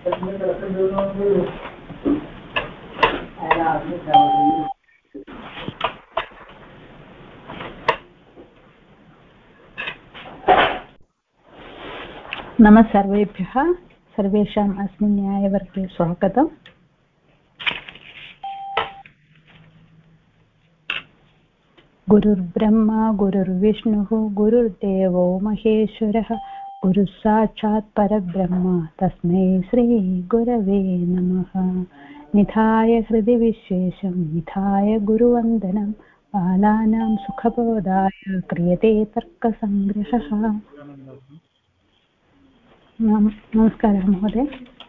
नमः सर्वेभ्यः सर्वेषाम् अस्मिन् न्यायवर्गे स्वागतम्। गुरुर्ब्रह्मा गुरुर्विष्णुः गुरुर्देवो महेश्वरः गुरुः साक्षात् परब्रह्म तस्मै श्रीगुरवे नमः। निधाय हृदि विश्वेशं निधाय गुरुवन्दनं बालानां सुखबोधाय क्रियते तर्कसङ्ग्रहः। नमस्कारः महोदय।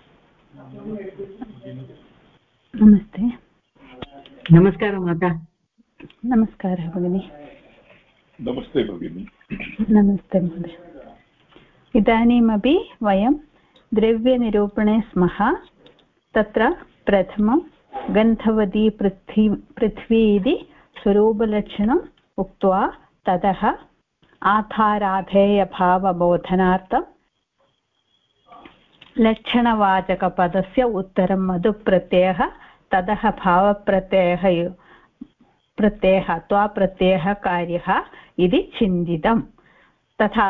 नमस्ते। नमस्कारः माता। नमस्कारः भगिनी। नमस्ते भगिनी। नमस्ते महोदय। इदानीमपि वयं द्रव्यनिरूपणे स्मः। तत्र प्रथमं गन्धवती पृथ्वी इति स्वरूपलक्षणम् उक्त्वा ततः आधाराधेयभावबोधनार्थं लक्षणवाचकपदस्य उत्तरं मधुप्रत्ययः ततः भावप्रत्ययः त्वाप्रत्ययः कार्यः इति चिन्तितम्। तथा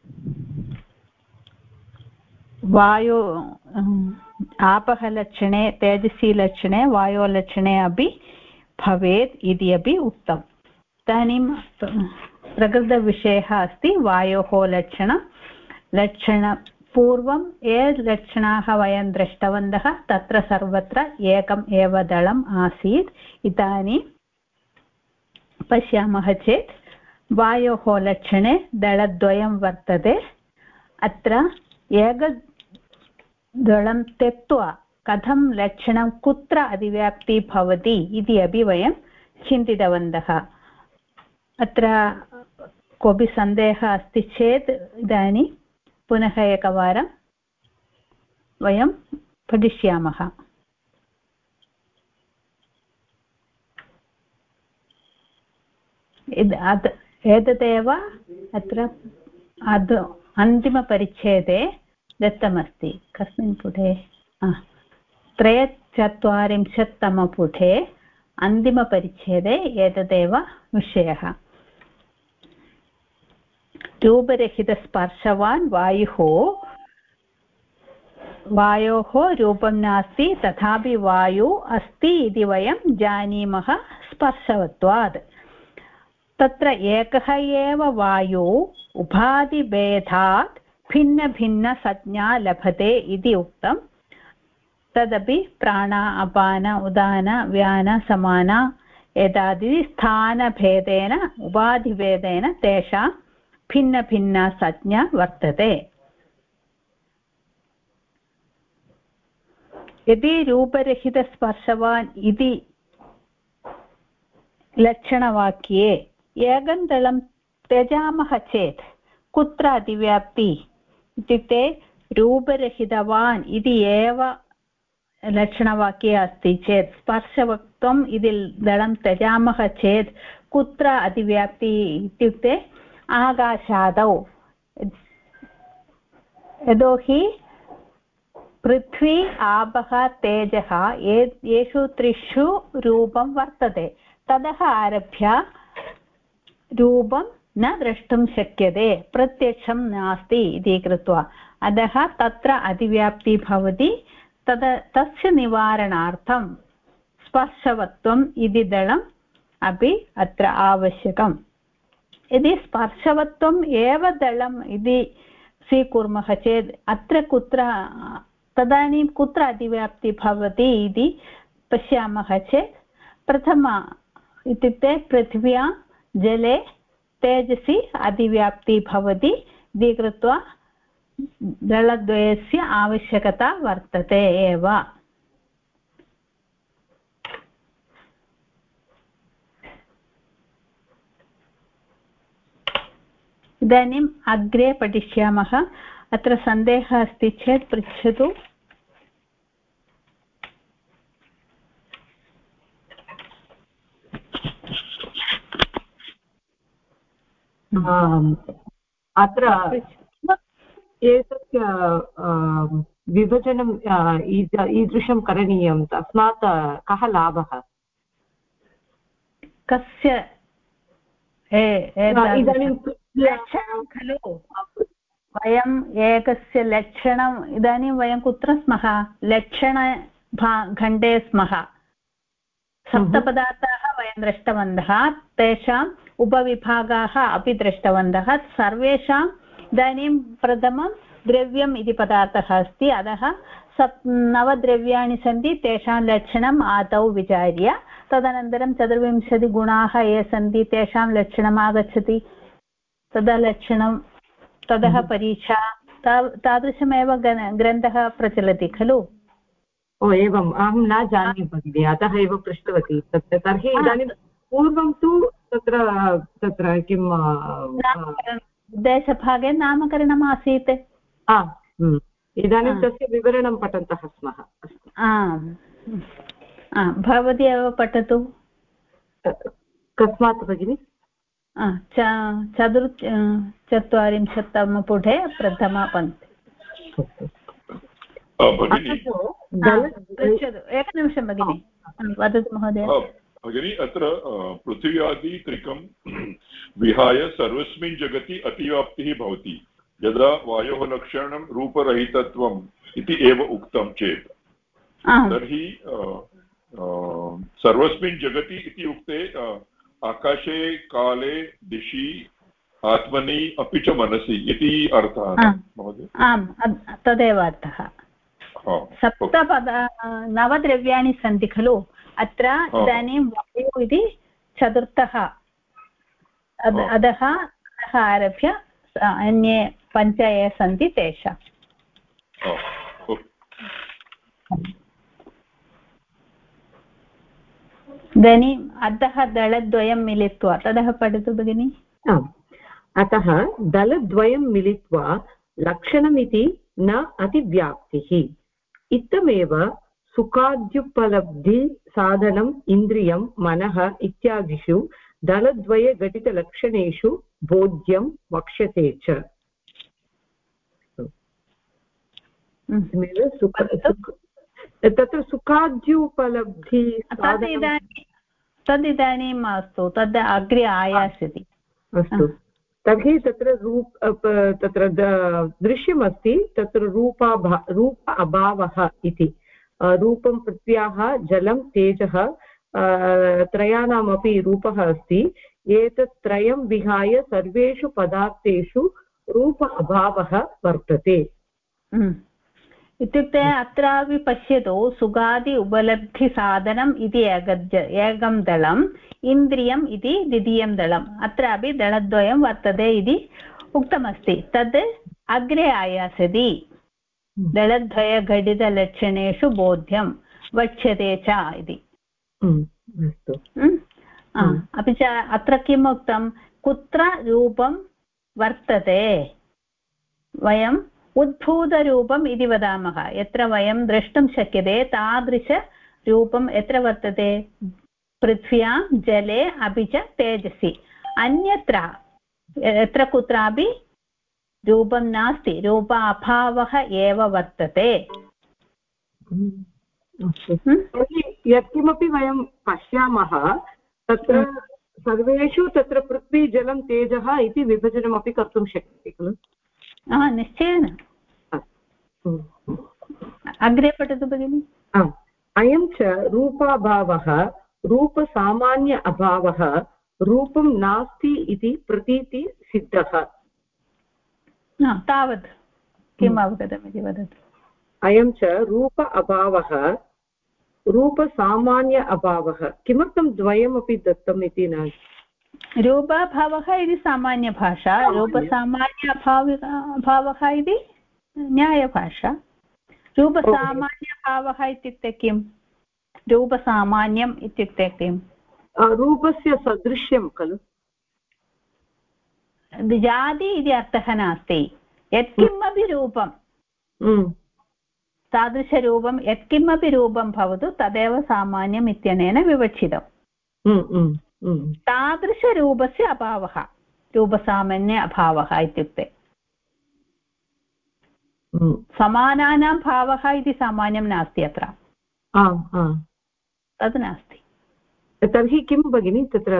वायो आपः-लक्षणे तेजसी-लक्षणे वायोलक्षणे अपि भवेत् इति अपि उक्तम्। इदानीं प्रकृतविषयः अस्ति वायोः लक्षण पूर्वं ये लक्षणाः वयं दृष्टवन्तः तत्र सर्वत्र एकम् एव दलम् आसीत्। इदानीं पश्यामः चेत् वायोः लक्षणे दलद्वयं वर्तते। अत्र एकदलं त्यक्त्वा कथं लक्षणं कुत्र अतिव्याप्तिः भवति इति अपि वयं चिन्तितवन्तः। अत्र कोऽपि सन्देहः अस्ति चेत् इदानीं पुनः एकवारं वयं पठिष्यामः। एतदेव अत्र अन्तिमपरिच्छेदे दत्तमस्ति। कस्मिन् पुटे? 43तमपुटे अन्तिमपरिच्छेदे एतदेव विषयः। रूपरहितस्पर्शवान् वायोः रूपं नास्ति तथापि वायु अस्ति इति वयं जानीमः स्पर्शवत्वात्। तत्र एकः एव वायु उपाधिभेदात् भिन्नभिन्नसंज्ञा लभते इति उक्तं। तदपि प्राण अपान उदान व्यान समान एतादि स्थानभेदेन उपाधिभेदेन तेषां भिन्नभिन्ना संज्ञा वर्तते। यदि रूपरहितस्पर्शवान् इति लक्षणवाक्ये एकं दलं त्यजामः चेत् कुत्र अतिव्याप्ति इत्युक्ते रूपरहितवान् इति एव लक्षणवाक्ये अस्ति चेत् स्पर्शवत्वम् इति दलं त्यजामः चेत् कुत्र अतिव्याप्ति इत्युक्ते आकाशादौ। यतोहि पृथ्वी आपः तेजः येषु त्रिषु रूपं वर्तते। ततः आरभ्य रूपं न द्रष्टुं शक्यते, प्रत्यक्षं नास्ति इति कृत्वा अतः तत्र अतिव्याप्तिः भवति। तस्य निवारणार्थं स्पर्शवत्वम् इति दलम् अपि अत्र आवश्यकम्। यदि स्पर्शवत्वम् एव दलम् इति स्वीकुर्मः चेत् अत्र तदानीं कुत्र अतिव्याप्तिः भवति इति पश्यामः चेत् प्रथम इत्युक्ते पृथिव्यां जले तेजसि अतिव्याप्तिः भवति इति कृत्वा दलद्वयस्य आवश्यकता वर्तते एव। इदानीम् अग्रे पठिष्यामः। अत्र सन्देहः अस्ति चेत् पृच्छतु। अत्र एतस्य विभजनं ईदृशं करणीयं तस्मात् कः लाभः कस्य इदानीं लक्षणं खलु वयम् एकस्य लक्षणम् इदानीं वयं कुत्र स्मः लक्षणखण्डे स्मः सप्तपदार्थाः वयं दृष्टवन्तः तेषाम् उपविभागाः अपि दृष्टवन्तः सर्वेषाम् इदानीं प्रथमं द्रव्यम् इति पदार्थः अस्ति अतः नवद्रव्याणि सन्ति तेषां लक्षणम् आदौ विचार्य तदनन्तरं 24 गुणाः ये सन्ति तेषां लक्षणम् आगच्छति तदा लक्षणं ततः परीक्षा तादृशमेव ग्रन्थः प्रचलति खलु ओ एवम् अहं न जानामि भगिनि अतः एव पृष्टवती तर्हि इदानीं पूर्वं तु तत्र किं देशभागे नामकरणम् आसीत् इदानीं तस्य विवरणं पठन्तः स्मः भवती एव पठतु कस्मात् भगिनि 44 प्रथमपङ्क्ति एकनिमिषं भगिनि वदतु महोदय भगिनी अत्र पृथिव्यादित्रिकं विहाय सर्वस्मिन् जगति अतिव्याप्तिः भवति यदा वायोः लक्षणं रूपरहितत्वम् इति एव उक्तं चेत् तर्हि सर्वस्मिन् जगति इति उक्ते आकाशे काले दिशि आत्मनि अपि च मनसि इति अर्थः महोदय आम् तदेव अर्थः नवद्रव्याणि सन्ति खलु अत्र इदानीं वायुः इति चतुर्थः अधः आरभ्य अन्ये 5 ये सन्ति तेषाम् इदानीम् अधः दलद्वयं मिलित्वा ततः पठतु भगिनि अतः दलद्वयं मिलित्वा लक्षणमिति न अतिव्याप्तिः इत्थमेव सुखाद्युपलब्धि साधनम् इन्द्रियं मनः इत्यादिषु दलद्वये घटितलक्षणेषु बोध्यं वक्ष्यते च तत्र सुखाद्युपलब्धि तदिदानीं मास्तु तद् अग्रे आयास्यति अस्तु तर्हि तत्र तत्र दृश्यमस्ति तत्र रूप अभावः इति रूपं पृथ्व्याः जलं तेजः त्रयाणामपि रूपः अस्ति एतत् त्रयं विहाय सर्वेषु पदार्थेषु रूप अभावः वर्तते इत्युक्ते अत्रापि पश्यतु सुगादि उपलब्धिसाधनम् इति एकं दलम् इन्द्रियम् इति द्वितीयं दलम् अत्रापि दलद्वयं वर्तते इति उक्तमस्ति तद् अग्रे आयास्यति दलद्वयघटितलक्षणेषु बोध्यं वक्ष्यते च इति अपि च अत्र किम् उक्तं कुत्र रूपं वर्तते वयम् उद्भूतरूपम् इति वदामः यत्र वयं द्रष्टुं शक्यते तादृशरूपं यत्र वर्तते पृथ्व्यां जले अपि च तेजसि अन्यत्र यत्र कुत्रापि रूपं नास्ति रूप अभावः एव वर्तते यत्किमपि वयं पश्यामः तत्र सर्वेषु तत्र पृथ्वी जलं तेजः इति विभजनमपि कर्तुं शक्यते खलु निश्चयेन अग्रे पठतु भगिनि अयं च रूपाभावः रूपसामान्य अभावः रूपं नास्ति इति प्रतीति सिद्धः तावत् किम् अवगतमिति वदतु अयं च रूप अभावः रूपसामान्य अभावः किमर्थं द्वयमपि दत्तम् इति न रूपाभावः इति सामान्यभाषा रूपसामान्य अभावः इति न्यायभाषा रूपसामान्यभावः इत्युक्ते किं रूपसामान्यम् इत्युक्ते किं रूपस्य सदृश्यं खलु जाति इति अर्थः नास्ति यत्किमपि रूपं तादृशरूपं यत्किमपि रूपं भवतु तदेव सामान्यम् इत्यनेन विवक्षितम् तादृशरूपस्य अभावः रूपसामान्य अभावः इत्युक्ते समानानां भावः इति सामान्यं नास्ति अत्र तद् नास्ति तर्हि किं भगिनि तत्र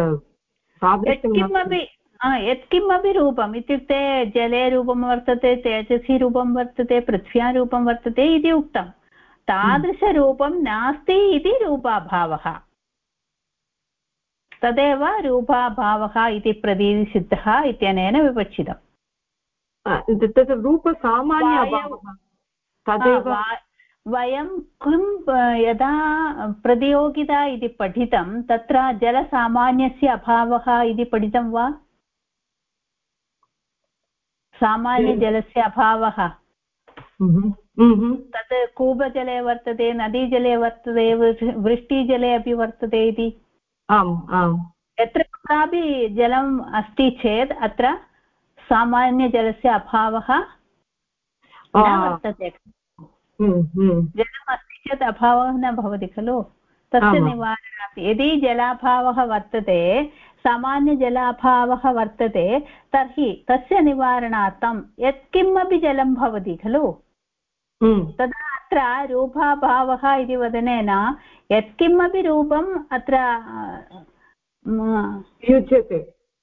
यत्किमपि रूपम् इत्युक्ते जले रूपं वर्तते तेजसि रूपं वर्तते पृथ्व्यां रूपं वर्तते इति उक्तं तादृशरूपं नास्ति इति रूपाभावः तदेव रूपाभावः इति प्रतीतिसिद्धः इत्यनेन विवक्षितम् तत्र रूपसामान्य तदेव वयं किं यदा प्रतियोगिता इति पठितं तत्र जलसामान्यस्य अभावः इति पठितं वा सामान्यजलस्य अभावः तत् कूपजले वर्तते नदीजले वर्तते वृष्टिजले अपि वर्तते इति यत्र कुत्रापि जलम् अस्ति चेत् अत्र सामान्यजलस्य अभावः न वर्तते जलम् अस्ति चेत् अभावः न भवति खलु तस्य निवारणार्थं यदि जलाभावः वर्तते सामान्यजलाभावः वर्तते तर्हि तस्य निवारणार्थं यत्किमपि जलं भवति खलु तदा अत्र रूपाभावः इति वदनेन यत्किमपि रूपम् अत्र युज्यते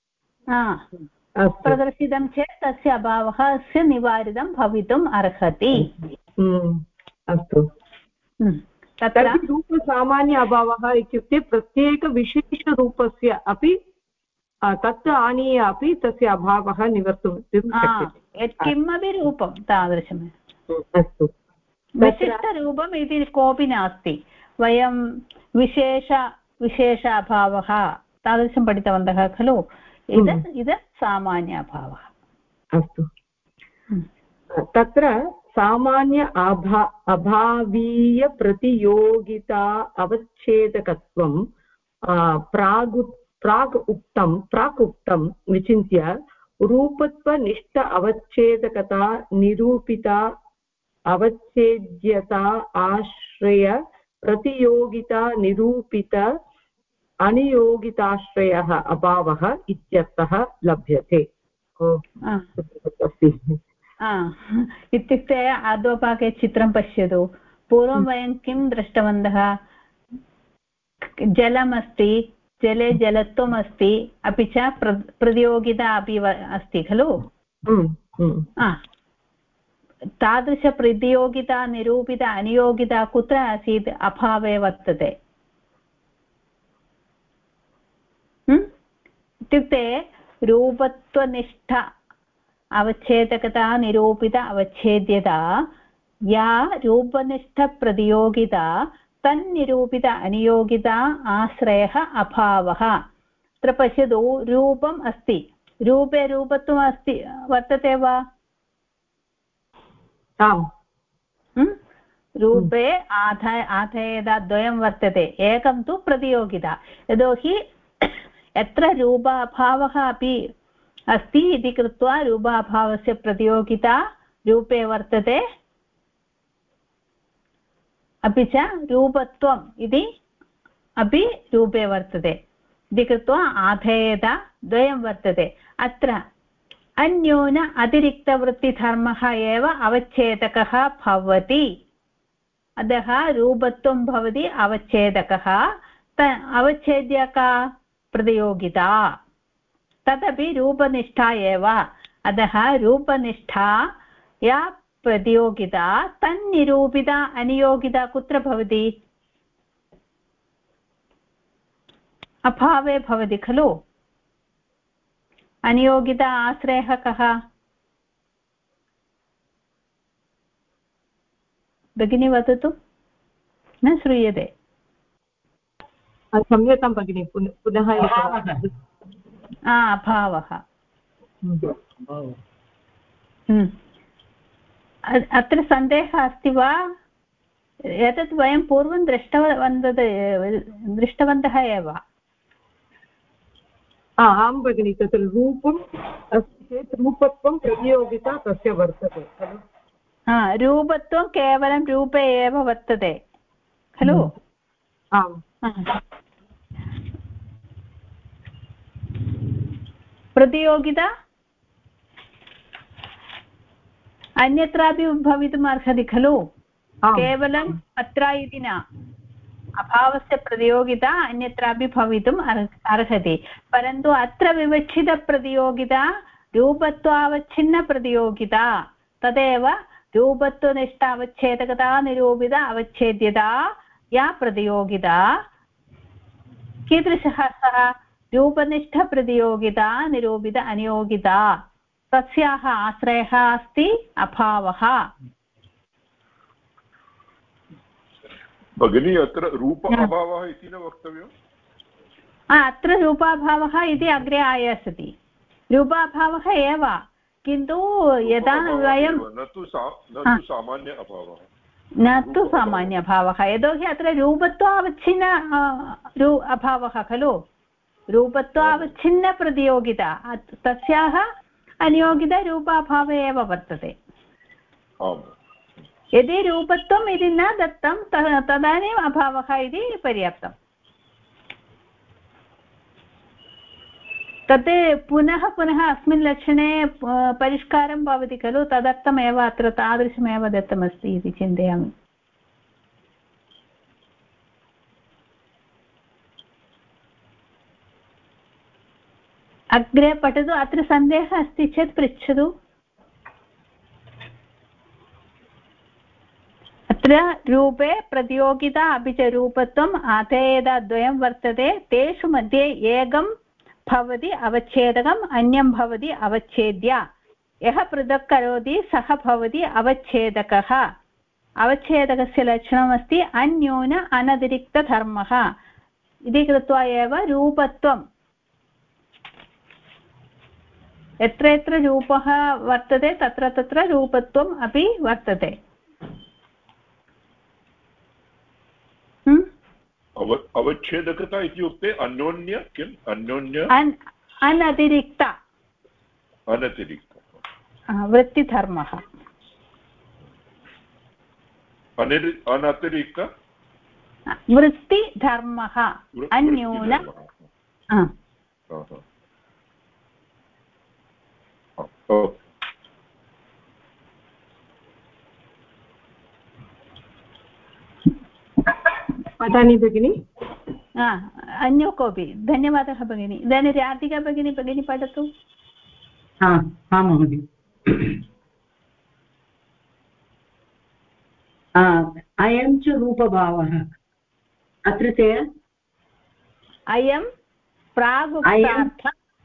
प्रदर्शितं चेत् तस्य अभावः निवारितं भवितुम् अर्हति अस्तु तत्र रूपसामान्य अभावः इत्युक्ते प्रत्येकविशेषरूपस्य अपि तत् आनीय अपि तस्य अभावः निवर्तुं शक्यते यत्किमपि रूपं तादृशम् अस्तु विशिष्टरूपम् इति कोऽपि नास्ति वयं विशेष अभावः तादृशं पठितवन्तः खलु इदं सामान्य अभावः अस्तु तत्र सामान्य अभावीय प्रतियोगिता अवच्छेदकत्वं प्राक् उक्तं विचिन्त्य रूपत्वनिष्ठ अवच्छेदकता निरूपिता अवच्छेद्यता आश्रय प्रतियोगिता निरूपित अनियोगिताश्रयः अभावः इत्यर्थः लभ्यते इत्युक्ते आदोपाके चित्रं पश्यतु पूर्वं वयं किं दृष्टवन्तः जलमस्ति जले जलत्वम् अस्ति अपि च प्रतियोगिता अपि अस्ति खलु तादृशप्रतियोगिता निरूपित अनियोगिता कुत्र आसीत् अभावे वर्तते इत्युक्ते रूपत्वनिष्ठ अवच्छेदकता निरूपित अवच्छेद्यता या रूपनिष्ठप्रतियोगिता तन्निरूपित अनियोगिता आश्रयः अभावः अत्र पश्यतु रूपम् अस्ति रूपे रूपत्वम् अस्ति वर्तते वा रूपे आधेयता द्वयं वर्तते एकं तु प्रतियोगिता यतोहि यत्र रूपाभावः अपि अस्ति इति कृत्वा रूपाभावस्य प्रतियोगिता रूपे वर्तते अपि च रूपत्वम् इति अपि रूपे वर्तते इति कृत्वा आधेयता द्वयं वर्तते अत्र अन्योन अतिरिक्तवृत्तिधर्मः एव अवच्छेदकः भवति अतः रूपत्वं भवति अवच्छेदकः अवच्छेद्यका प्रतियोगिता तदपि रूपनिष्ठा एव अतः रूपनिष्ठा या प्रतियोगिता तन्निरूपिता अनियोगिता कुत्र भवति अभावे भवति खलु अनियोगिता आश्रयः कः भगिनी वदतु न श्रूयते क्षम्यतां भगिनी पुनः अभावः अत्र सन्देहः अस्ति वा एतत् वयं पूर्वं दृष्टवन्तः एव आं भगिनि तत्र रूपम् अस्ति चेत् रूपत्वं प्रतियोगिता तस्य वर्तते खलु रूपत्वं केवलं रूपे एव वर्तते खलु आम् प्रतियोगिता अन्यत्रापि भवितुम् अर्हति खलु केवलम् अत्र इति न अभावस्य प्रतियोगिता अन्यत्रापि भवितुम् अर्हति परन्तु अत्र विवक्षितप्रतियोगिता रूपत्वावच्छिन्नप्रतियोगिता तदेव रूपत्वनिष्ठ अवच्छेदकता निरूपित अवच्छेद्यता या प्रतियोगिता कीदृशः सः रूपनिष्ठप्रतियोगिता निरूपित अनियोगिता तस्याः आश्रयः अस्ति अभावः भगिनी अत्र रूप अभावः इति न वक्तव्यम् अत्र रूपाभावः इति अग्रे आयास्यति रूपाभावः एव किन्तु यदा वयं न तु सामान्य अभावः न तु सामान्यभावः यतोहि अत्र रूपत्वावच्छिन्न अभावः खलु रूपत्वावच्छिन्नप्रतियोगिता तस्याः अनियोगिता रूपाभावे एव वर्तते यदि रूपत्वम् इति न दत्तं तदानीम् अभावः इति पर्याप्तम् तत् पुनः पुनः अस्मिन् लक्षणे परिष्कारं भवति खलु तदर्थमेव अत्र तादृशमेव दत्तमस्ति इति चिन्तयामि अग्रे पठतु अत्र सन्देहः अस्ति चेत् पृच्छतु अत्र रूपे प्रतियोगिता अपि च रूपत्वम् आधेयताद्वयं वर्तते तेषु मध्ये एकं भवति अवच्छेदकम् अन्यं भवति अवच्छेद्य यः पृथक् करोति सः भवति अवच्छेदकः अवच्छेदकस्य लक्षणमस्ति अन्यून अनतिरिक्तधर्मः इति कृत्वा एव रूपत्वं यत्र यत्र रूपः वर्तते तत्र तत्र रूपत्वम् अपि वर्तते अवच्छेदकता इत्युक्ते अन्योन्य किम् अन्योन्य अनतिरिक्त वृत्तिधर्मः अनतिरिक्त वृत्तिधर्मः अन्यून पठामि भगिनि अन्यो कोऽपि धन्यवादः भगिनि इदानीं राधिका भगिनी पठतु हा महोदय अयं च रूपभावः अत्र ते अयं प्रागुक्तार्थ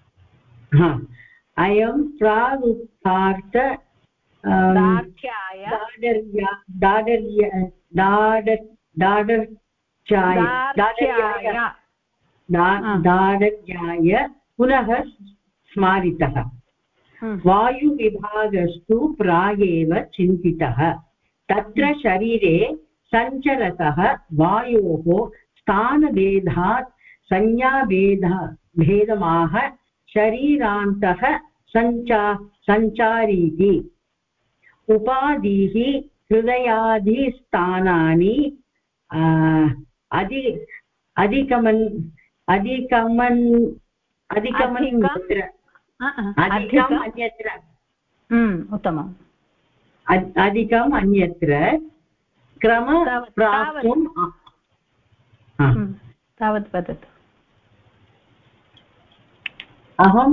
अयं प्रागुक्तार्थ दाढर्याय पुनः स्मारितः वायुविभागस्तु प्रागेव चिन्तितः तत्र शरीरे सञ्चरतः वायोः स्थानभेदात् संज्ञाभेदमाह शरीरान्तः सञ्चारीति उपाधिः हृदयादिस्थानानि उत्तमम् अधिकम् अन्यत्र क्रम प्राप्तुम् तावत् वदतु अहं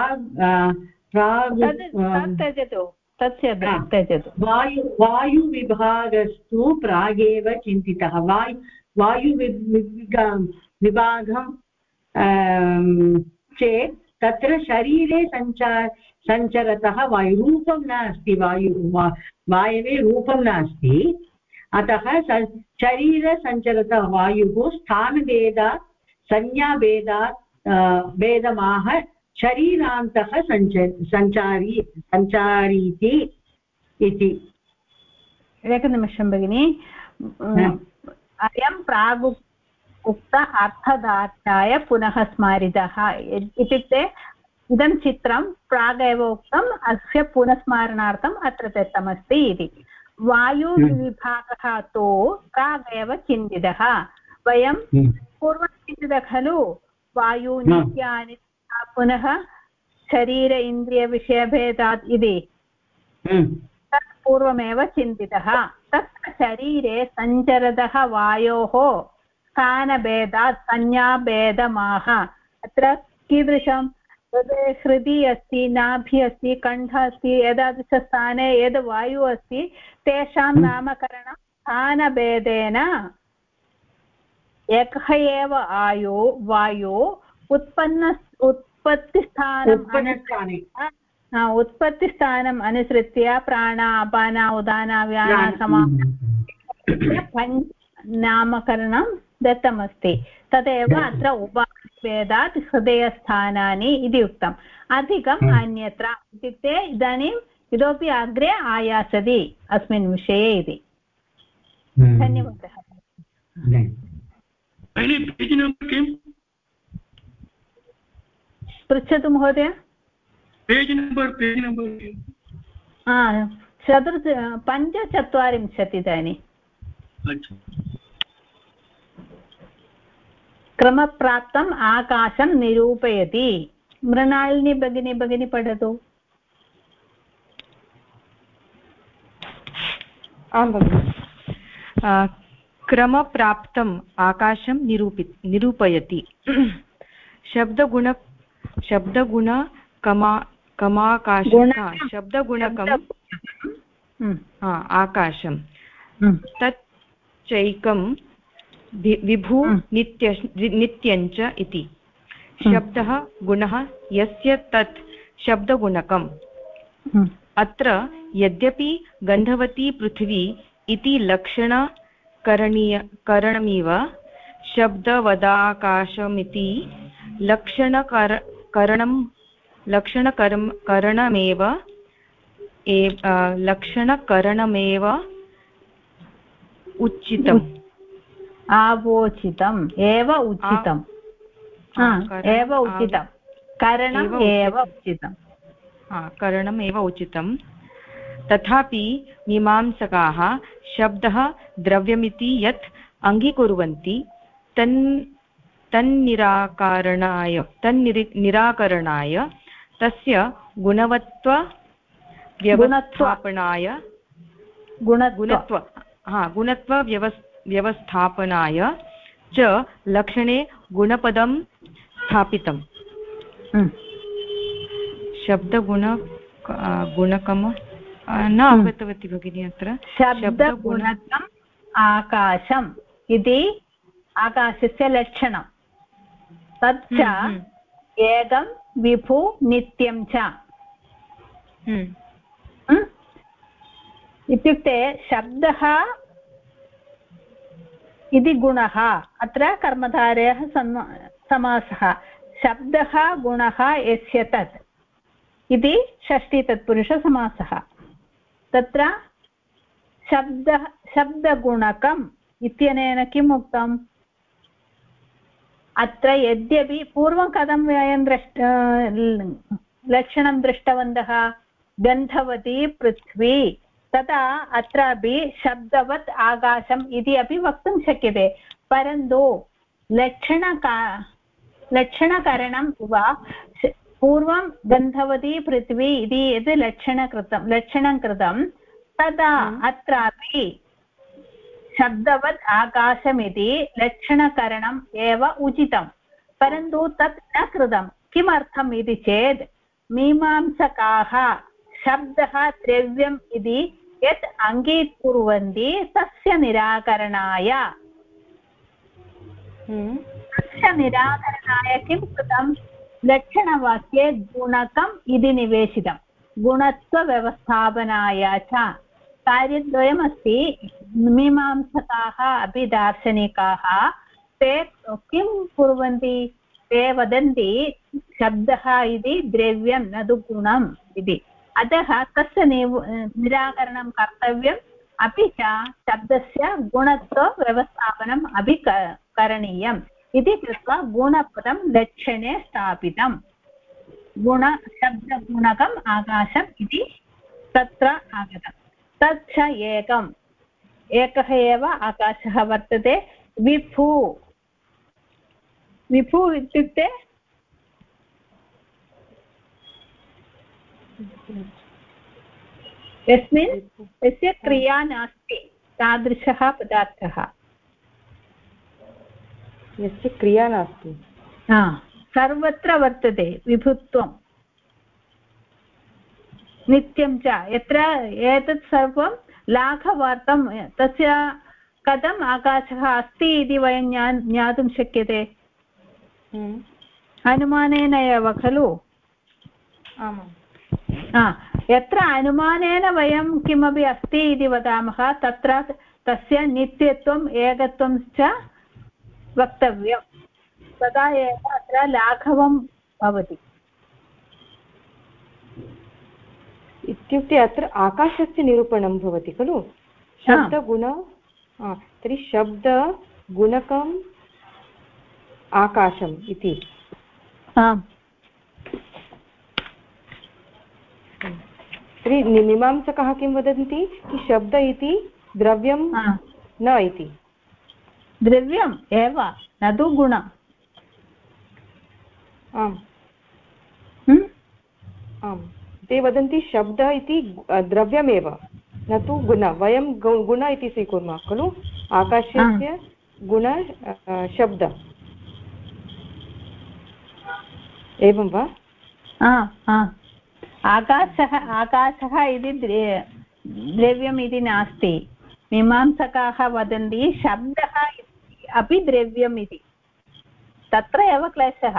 त्यजतु वायुविभागस्तु प्रागेव चिन्तितः वायुविभागं चेत् तत्र शरीरे सञ्चरतः वायुरूपं नास्ति वायवे रूपं नास्ति अतः शरीरसञ्चरतः वायुः स्थानभेदात् संज्ञाभेदात् भेदमाह शरीरान्तः सञ्चारीति इति एकनिमिषं भगिनि अयं उक्त अर्थदाताय पुनः स्मारितः इत्युक्ते इदं चित्रं प्रागेव उक्तम् अस्य पुनस्मारणार्थम् अत्र दत्तमस्ति इति वायुविभागः तु प्रागेव चिन्तितः वयं पूर्वं चिन्तितः खलु वायुनित्यानि पुनः शरीर इन्द्रियविषयभेदात् इति पूर्वमेव चिन्तितः। तत्र शरीरे सञ्चरतः वायोः स्थानभेदात् संज्ञाभेदमाह। अत्र कीदृशं हृदि अस्ति, नाभि अस्ति, कण्ठ अस्ति, एतादृशस्थाने यद् वायुः अस्ति तेषां नामकरणं स्थानभेदेन एकः एव वायु उत्पत्तिस्थानम् अनुसृत्य प्राण अपान उदान व्यान समास नामकरणं दत्तमस्ति। तदेव अत्र उपाधिभेदात् हृदयस्थानानि इति उक्तम्। अधिकम् अन्यत्र इत्युक्ते इदानीम् इतोपि अग्रे आयासति अस्मिन् विषये इति। धन्यवादः। पृच्छतु महोदय। पेज् नम्बर् 45 इदानीं क्रमप्राप्तम् आकाशं निरूपयति। मृणालिनी भगिनी पठतु। आं भगिनि। क्रमप्राप्तम् आकाशं निरूपयति। शब्दगुणकम् आकाशं तत् चैकं विभु नित्यञ्च इति। शब्दः गुणः यस्य तत् शब्दगुणकम्। अत्र यद्यपि गन्धवती पृथिवी इति लक्षणकरणमिव शब्दवदाकाशमिति लक्षणकरणमेव उचितम्। आवोचितम् एव उचितम्। एव उचितं करणम् एव उचितं। करणमेव उचितं। तथापि मीमांसकाः शब्दः द्रव्यमिति यत् अङ्गीकुर्वन्ति तन्निराकरणाय तस्य गुणत्वव्यवस्थापनाय च लक्षणे गुणपदं स्थापितम्। शब्दगुणकम न अवगतवती भगिनी। अत्र शब्दगुणकम् आकाशम् इति आकाशस्य लक्षणं। तच्च एकं विभु नित्यं च। इत्युक्ते शब्दः इति गुणः। अत्र कर्मधारयः समासः। शब्दः गुणः यस्य तत् इति षष्ठीतत्पुरुषसमासः। तत्र शब्दगुणकम् इत्यनेन किम् उक्तम्? अत्र यद्यपि पूर्वं कथं वयं लक्षणं दृष्टवन्तः, गन्धवती पृथ्वी, तथा अत्रापि शब्दवत् आकाशम् इति अपि वक्तुं शक्यते। परन्तु लक्षणकरणं वा पूर्वं गन्धवती पृथ्वी इति यद् लक्षणं कृतं तदा अत्रापि शब्दवत् आकाशमिति लक्षणकरणम् एव उचितं। परन्तु तत् न कृतं। किमर्थम् इति चेत् मीमांसकाः शब्दः द्रव्यम् इति यत् अङ्गीकुर्वन्ति तस्य निराकरणाय किं कृतं? लक्षणवाक्ये गुणकम् इति निवेशितं। गुणत्वव्यवस्थापनाय च कार्यद्वयमस्ति। मीमांसकाः अपि दार्शनिकाः ते किं कुर्वन्ति? ते वदन्ति शब्दः इति द्रव्यं न तु गुणम् इति। अतः तस्य निराकरणं कर्तव्यम्। अपि च शब्दस्य गुणत्वव्यवस्थापनम् अपि करणीयम् इति कृत्वा गुणपदं लक्षणे स्थापितम्। शब्दगुणकम् आकाशम् इति तत्र आगतम्। तच्च एकः एव आकाशः वर्तते। विभु इत्युक्ते यस्य क्रिया नास्ति तादृशः पदार्थः यस्य क्रिया नास्ति सर्वत्र वर्तते विभुत्वं नित्यं च यत्र एतत् सर्वं लाघवार्थं तस्य कथम् आकाशः अस्ति इति वयं ज्ञातुं शक्यते अनुमानेन एव खलु यत्र अनुमानेन वयं किमपि अस्ति इति वदामः तत्र तस्य नित्यत्वम् एकत्वं च वक्तव्यं तदा एव अत्र लाघवं भवति इत्युक्ते अत्र आकाशस्य निरूपणं भवति खलु शब्दगुण तर्हि शब्दगुणकम् आकाशम् इति तर्हि मीमांसकाः किं वदन्ति कि शब्द इति द्रव्यं न इति द्रव्यम् एव न तु गुणम् आम् ते वदन्ति शब्द इति द्रव्यमेव न तु गुण वयं गुण इति स्वीकुर्मः खलु आकाशस्य गुण शब्द एवं वा आकाशः इति द्रव्यम् इति नास्ति मीमांसकाः वदन्ति शब्दः अपि द्रव्यम् इति तत्र एव क्लेशः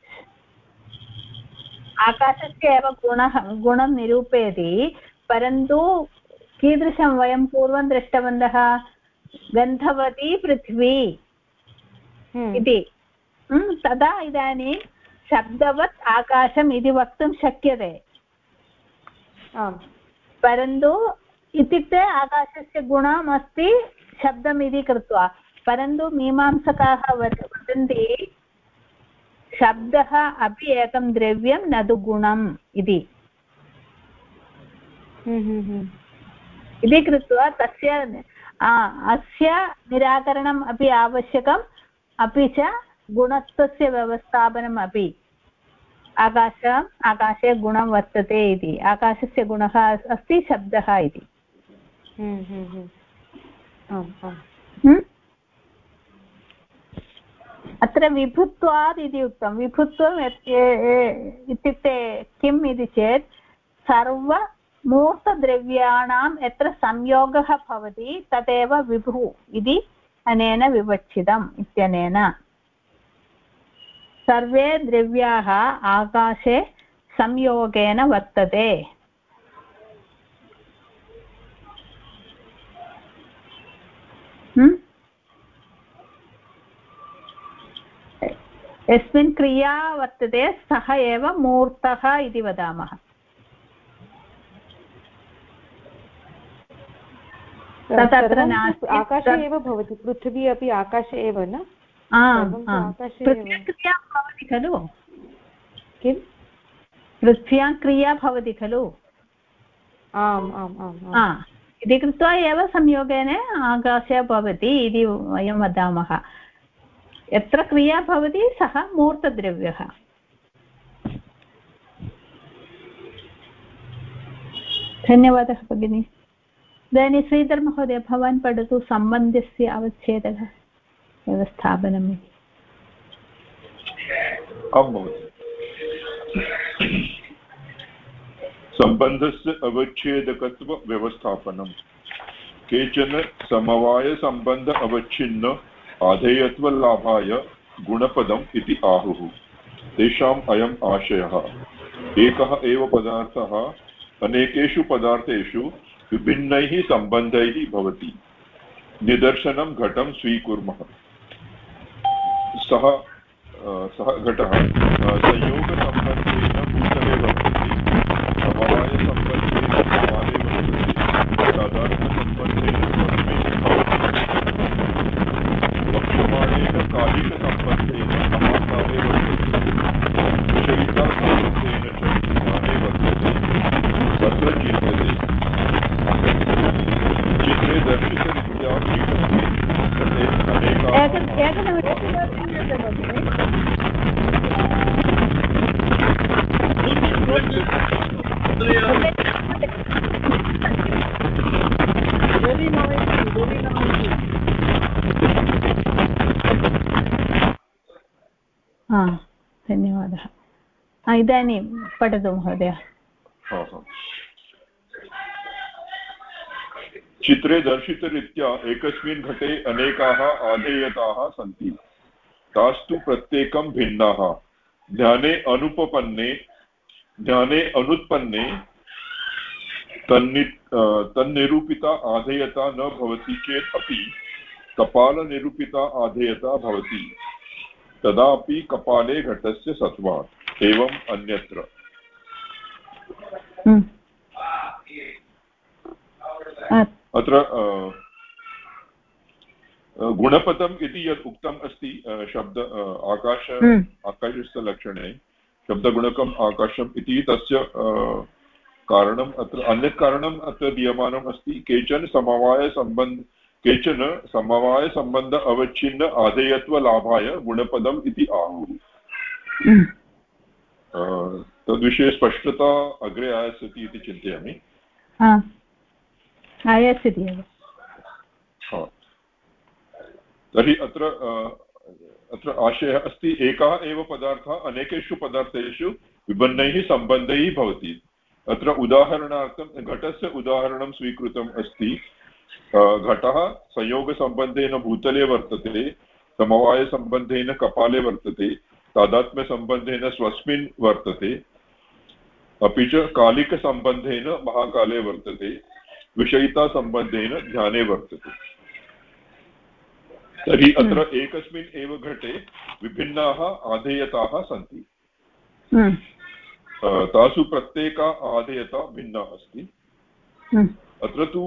आकाशस्य एव गुणं निरूपयति परन्तु कीदृशं वयं पूर्वं दृष्टवन्तः गन्धवती पृथ्वी इति तदा इदानीं शब्दवत् आकाशम् इति वक्तुं शक्यते परन्तु इत्युक्ते आकाशस्य गुणम् अस्ति शब्दम् इति कृत्वा परन्तु मीमांसकाः वदन्ति शब्दः अपि एकं द्रव्यं न तु गुणम् इति इति कृत्वा तस्य अस्य निराकरणम् अपि आवश्यकम् अपि च गुणत्वस्य व्यवस्थापनम् अपि आकाशे गुणं वर्तते इति आकाशस्य गुणः अस्ति शब्दः इति अत्र विभुत्वात् इति उक्तं विभुत्वम् इत्युक्ते किम् इति चेत् सर्वमूर्तद्रव्याणां यत्र संयोगः भवति तदेव विभुः इति अनेन विवक्षितम् इत्यनेन सर्वे द्रव्याः आकाशे संयोगेन वर्तते यस्मिन् क्रिया वर्तते सः एव मूर्तः इति वदामः तत्र आकाशे एव भवति पृथिवी अपि आकाशे एव न पृथ्व्यां भवति खलु किं पृथ्व्यां क्रिया भवति खलु आम् आम् आम् इति कृत्वा एव संयोगेन आकाशे भवति इति वयं वदामः यत्र क्रिया भवति सः मूर्तद्रव्यः धन्यवादः भगिनी इदानीं श्रीधर महोदय भवान् पठतु सम्बन्धस्य अवच्छेदः व्यवस्थापनम् इति सम्बन्धस्य अवच्छेदकत्व व्यवस्थापनम् केचन समवायसम्बन्ध अवच्छिन्न आधेयत्वलाभाय गुणपदम् इति आहुः तेषाम् अयम् आशयः एकः एव पदार्थः अनेकेषु पदार्थेषु विभिन्नैः सम्बन्धैः भवति निदर्शनं घटं स्वीकुर्मः सः घटः संयोगसम्बन्धेन भूतले वर्तते समवायसम्बन्धेन समाने वर्तते साधारणसम्बन्धेन वक्ष्यमाणेन कालिकसम्बन्धेन समाकारे वर्तते विषयिकासम्बन्धेन च ज्ञाने वर्तते तत्र चिन्त्यते चित्रे दर्शितरीत्या वीक्षते इदानीं पठतु महोदय। चित्रे दर्शितरीत्या एकस्मिन् घटे अनेकाः आधेयताः सन्ति। तास्तु प्रत्येकं भिन्नाः। ज्ञाने अनुत्पन्ने तन्निरूपिता आधेयता न भवति चेत् अपि कपालनिरूपिता आधेयता भवति। तदापि कपाले घटस्य सत्त्वात्। एवम् अन्यत्र। अत्र गुणपदम् इति यत् उक्तम् अस्ति शब्द आकाशस्य लक्षणे शब्दगुणकम् आकाशम् इति तस्य कारणम् अत्र अन्यत् कारणम् अत्र दीयमानम् अस्ति। केचन समवायसम्बन्ध अवच्छिन्न आधेयत्वलाभाय गुणपदम् इति आहुः। तद्विषये स्पष्टता अग्रे आयास्यति इति चिन्तयामि। आयास्यति एव। तर्हि अत्र आशयः अस्ति एकः एव पदार्थः अनेकेषु पदार्थेषु विभिन्नैः सम्बन्धैः भवति। अत्र उदाहरणार्थं घटस्य उदाहरणं स्वीकृतम् अस्ति। घटः संयोगसम्बन्धेन भूतले वर्तते, समवायसम्बन्धेन कपाले वर्तते, तादात्म्यसम्बन्धेन स्वस्मिन् वर्तते, अपि च कालिकसम्बन्धेन महाकाले वर्तते, विषयितासम्बन्धेन ध्याने वर्तते। तर्हि अत्र एकस्मिन् एव घटे विभिन्नाः आधेयताः सन्ति। तासु प्रत्येका आधेयता भिन्ना अस्ति। अत्र तु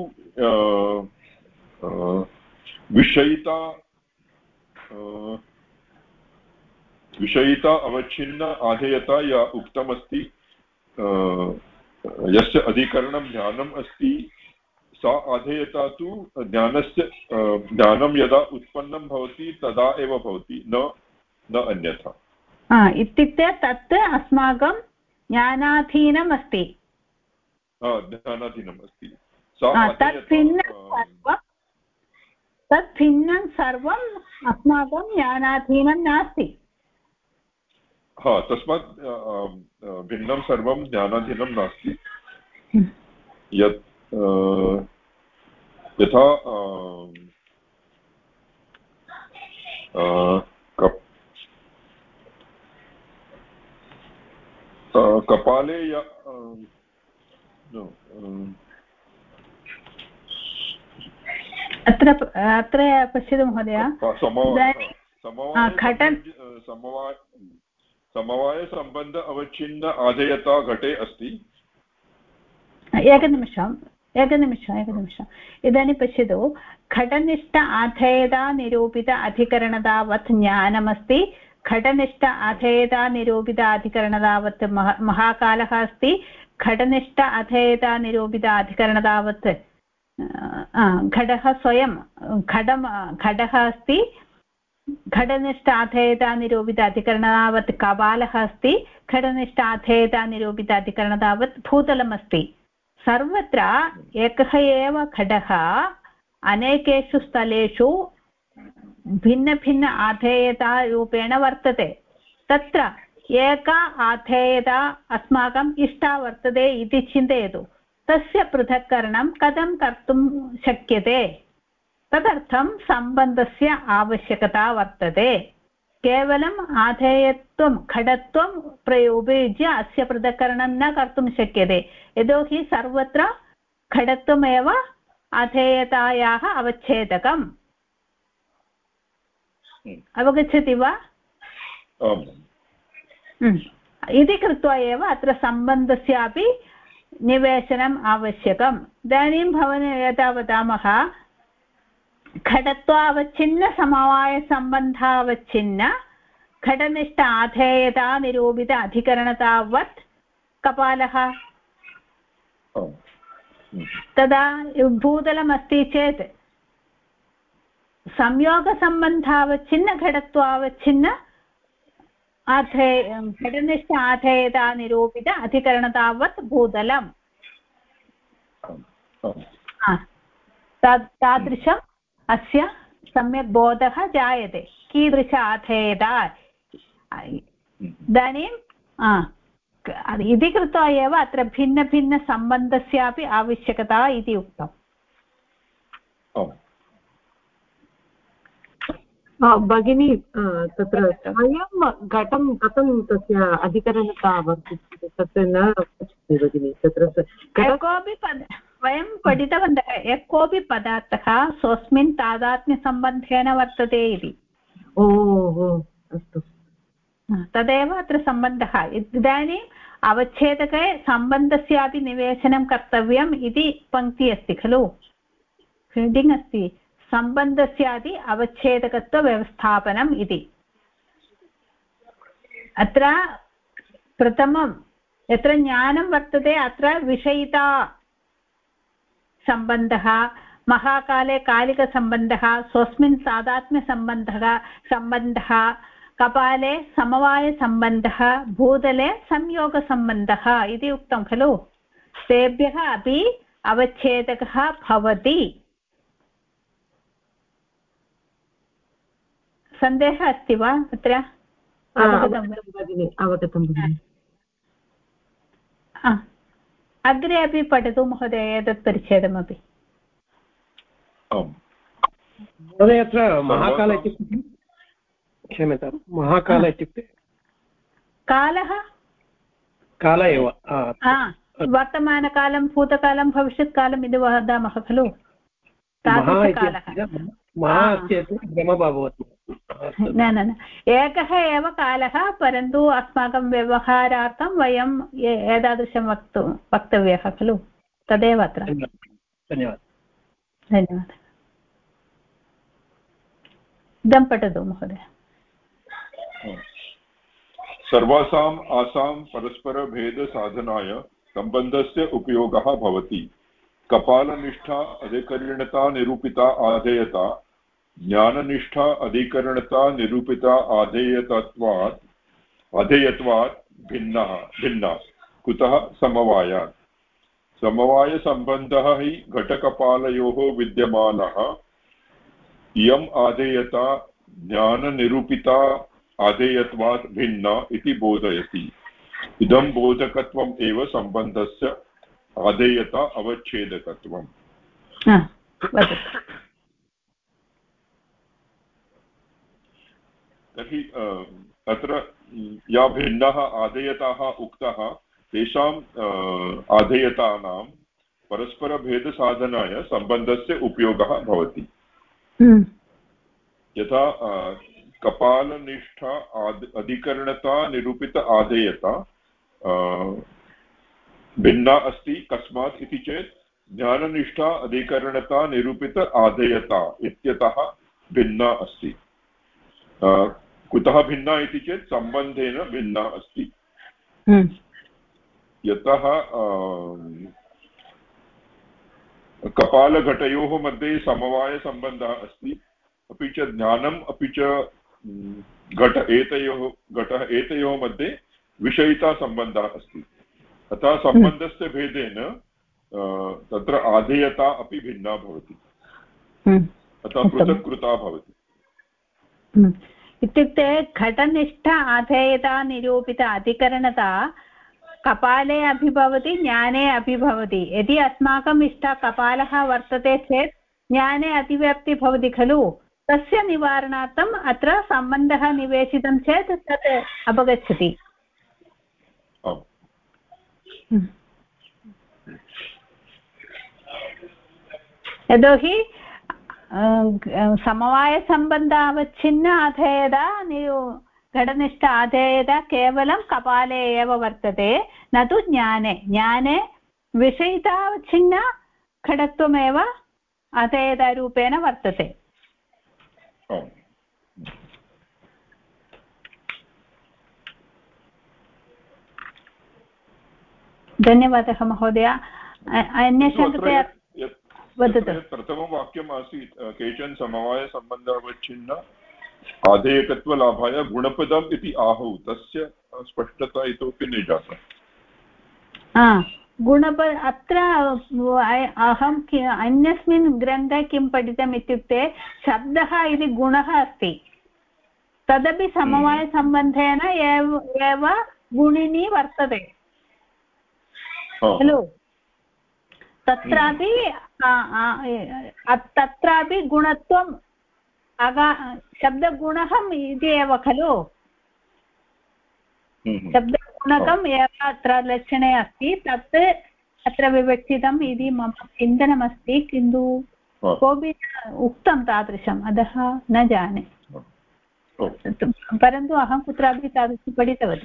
विषयिता अवच्छिन्न आधेयता या उक्तमस्ति, यस्य अधिकरणं ज्ञानम् अस्ति, सा आधेयता तु ज्ञानं यदा उत्पन्नं भवति तदा एव भवति, न अन्यथा। इत्युक्ते तत् अस्माकं ज्ञानाधीनम् अस्ति। ज्ञानाधीनम् अस्ति। तत् भिन्नं सर्वम् अस्माकं ज्ञानाधीनं नास्ति। तस्मात् भिन्नं सर्वं ज्ञानाधीनं नास्ति। यथा कपाले अत्र पश्यतु महोदय, समवायसम्बन्ध अवच्छिन्न आधेयता घटे अस्ति। एकनिमिषम् इदानीं पश्यतु, घटनिष्ठ आधेयता निरूपित अधिकरणतावत् ज्ञानमस्ति, घटनिष्ठ आधेयता निरूपित अधिकरणतावत् महाकालः अस्ति, घटनिष्ठ अधेयता निरूपित अधिकरणतावत् घटः स्वयं घटः अस्ति, घटनिष्ठ आधेयता निरूपित अधिकरणतावत् कपालः अस्ति, घटनिष्ठ आधेयता निरूपित अधिकरणतावत् भूतलमस्ति। सर्वत्र एकः एव घटः अनेकेषु स्थलेषु भिन्नभिन्न आधेयतारूपेण वर्तते। तत्र एका आधेयता अस्माकम् इष्टा वर्तते इति चिन्तयतु। तस्य पृथक्करणं कथं कर्तुं शक्यते? तदर्थं सम्बन्धस्य आवश्यकता वर्तते। केवलम् आधेयत्वं घटत्वं उपयुज्य अस्य पृथक्करणं न कर्तुं शक्यते, यतोहि सर्वत्र घटत्वमेव आधेयतायाः अवच्छेदकम्। अवगच्छति वा? इति कृत्वा एव अत्र सम्बन्धस्यापि निवेशनम् आवश्यकम्। इदानीं भवान् यथा वदामः, घटत्वावच्छिन्न समवायसम्बन्धावच्छिन्न घटनिष्ठ आधेयता निरूपित अधिकरणतावत् कपालः। तदा भूतलमस्ति चेत् संयोगसम्बन्धावच्छिन्न घटत्वावच्छिन्न घटनिष्ठ आधेयता निरूपित अधिकरणतावत् भूतलम्। तादृशम् अस्य सम्यक् बोधः जायते, कीदृश आधेयता। इदानीं इति कृत्वा एव अत्र भिन्नभिन्नसम्बन्धस्यापि आवश्यकता इति उक्तम्। भगिनी तत्र अयं घटं कथं तस्य अधिकरणता वर्तते तत् न पश्यति भगिनी। तत्र कोऽपि वयं पठितवन्तः यः कोऽपि पदार्थः स्वस्मिन् तादात्म्यसम्बन्धेन वर्तते इति। ओहो अस्तु, तदेव अत्र सम्बन्धः। इदानीम् अवच्छेदके सम्बन्धस्यापि निवेशनं कर्तव्यम् इति पङ्क्तिः अस्ति खलु, हेडिङ्ग् अस्ति सम्बन्धस्यापि अवच्छेदकत्वव्यवस्थापनम् इति। अत्र प्रथमं यत्र ज्ञानं वर्तते अत्र विषयिता सम्बन्धः, महाकाले कालिकसम्बन्धः, स्वस्मिन् तादात्म्यसम्बन्धः, कपाले समवायसम्बन्धः, भूतले संयोगसम्बन्धः इति उक्तं खलु। तेभ्यः अपि अवच्छेदकः भवति। सन्देहः अस्ति वा अत्र? अवगतं भगिनि। अग्रे अपि पठतु महोदय एतत् परिच्छेदमपि। महोदय अत्र महाकाल इत्युक्ते क्षम्यतां, महाकाल इत्युक्ते कालः काल एव वर्तमानकालं भूतकालं भविष्यत्कालम् इति वदामः खलु। न न न एकः एव कालः, परन्तु अस्माकं व्यवहारार्थं वयं एतादृशं वक्तव्यः खलु, तदेव अत्र। धन्यवादः। इदं पठतु महोदय। सर्वासाम् आसां परस्परभेदसाधनाय सम्बन्धस्य उपयोगः भवति। कपालनिष्ठा अधिकरणता निरूपिता आधेयता, ज्ञाननिष्ठा अधिकरणता निरूपिता आधेयत्वात् भिन्ना। कुतः? समवायात्। समवायसम्बन्धः हि घटकपालयोः विद्यमानः। इयम् आधेयता ज्ञाननिरूपिता आधेयत्वात् भिन्ना इति बोधयति। इदं बोधकत्वम् एव सम्बन्धस्य आधेयता अवच्छेदकत्वम्। तर्हि अत्र या भिन्नाः आधेयताः उक्ताः, तेषाम् आधेयतानां परस्परभेदसाधनाय सम्बन्धस्य उपयोगः भवति। यथा कपालनिष्ठा अधिकरणता निरूपित आधेयता भिन्ना अस्ति। कस्मात् इति चेत् ज्ञाननिष्ठा अधिकरणता निरूपित आधेयता इत्यतः भिन्ना अस्ति। कुतः भिन्ना इति चेत् सम्बन्धेन भिन्ना अस्ति। यतः कपालघटयोः मध्ये समवायसम्बन्धः अस्ति, अपि च ज्ञानम् अपि च घटः एतयोः मध्ये विषयितासम्बन्धः अस्ति। अतः सम्बन्धस्य भेदेन तत्र आधेयता अपि भिन्ना भवति, अतः पृथक् कृता भवति। इत्युक्ते घटनिष्ठ आधेयता निरूपित अधिकरणता कपाले अपि भवति, ज्ञाने अपि भवति। यदि अस्माकम् इष्टः कपालः वर्तते चेत् ज्ञाने अतिव्याप्ति भवति खलु, तस्य निवारणार्थम् अत्र सम्बन्धः निवेशितं चेत् तत् अपगच्छति। यतोहि समवायसम्बन्धावच्छिन्न आधेयता घटनिष्ठ आधेयता केवलं कपाले एव वर्तते, न तु ज्ञाने। ज्ञाने विषयितावच्छिन्न घटत्वमेव आधेयतारूपेण वर्तते। धन्यवादः महोदय। अन्येषां कृते वदतु। प्रथमं वाक्यम् आसीत् केचन समवायसम्बन्धावच्छिन्न आधेयकत्वलाभाय गुणपदम् इति आहौ, तस्य स्पष्टता इतोपि न जाता। गुणपद अत्र अहम् अन्यस्मिन् ग्रन्थे किं पठितम् इत्युक्ते शब्दः इति गुणः अस्ति, तदपि समवायसम्बन्धेन एव गुणिनी वर्तते खलु तत्रापि गुणत्वं शब्दगुणः इति एव खलु शब्दगुणकम् एव अत्र लक्षणे अस्ति तत् अत्र विवक्षितम् इति मम चिन्तनमस्ति किन्तु कोऽपि उक्तं तादृशम् अतः न जाने परन्तु अहं कुत्रापि तादृशं पठितवती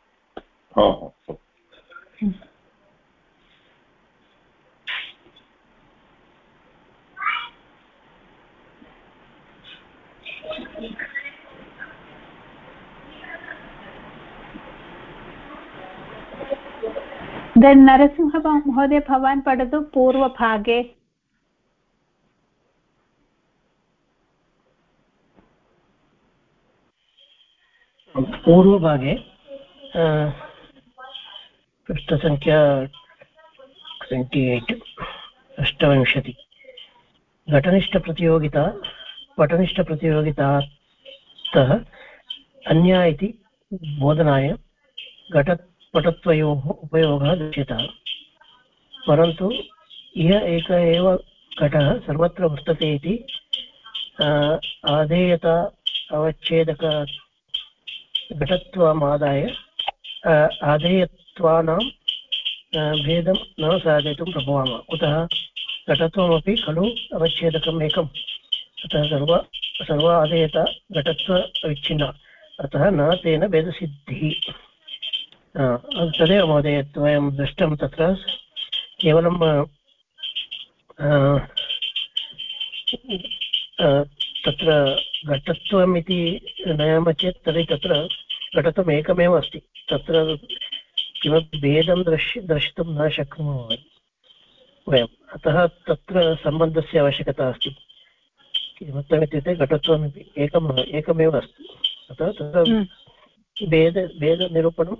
नरसिंह महोदय भवान् पठतु पूर्वभागे पृष्ठसङ्ख्या 28 28 घटनिष्ठप्रतियोगिता पटनिष्ठप्रतियोगितातः अन्या इति बोधनाय घटपटत्वयोः उपयोगः दृश्यते परन्तु यः एक एव घटः सर्वत्र वर्तते इति आधेयता अवच्छेदक घटत्वमादाय आधेयत्वानां भेदं न साधयितुं प्रभवामः कुतः घटत्वमपि खलु अवच्छेदकम् एकम् अतः सर्वाधेयता घटत्व अविच्छिन्ना अतः न तेन भेदसिद्धिः तदेव महोदय वयं दृष्टं तत्र केवलं तत्र घटत्वम् इति नयामः चेत् तर्हि तत्र घटत्वम् एकमेव अस्ति तत्र किमपि भेदं द्रष्टुं न शक्नुमः वयम् अतः तत्र सम्बन्धस्य आवश्यकता अस्ति किमर्थमित्युक्ते घटत्वमपि एकमेव अस्ति अतः तत्र भेदनिरूपणं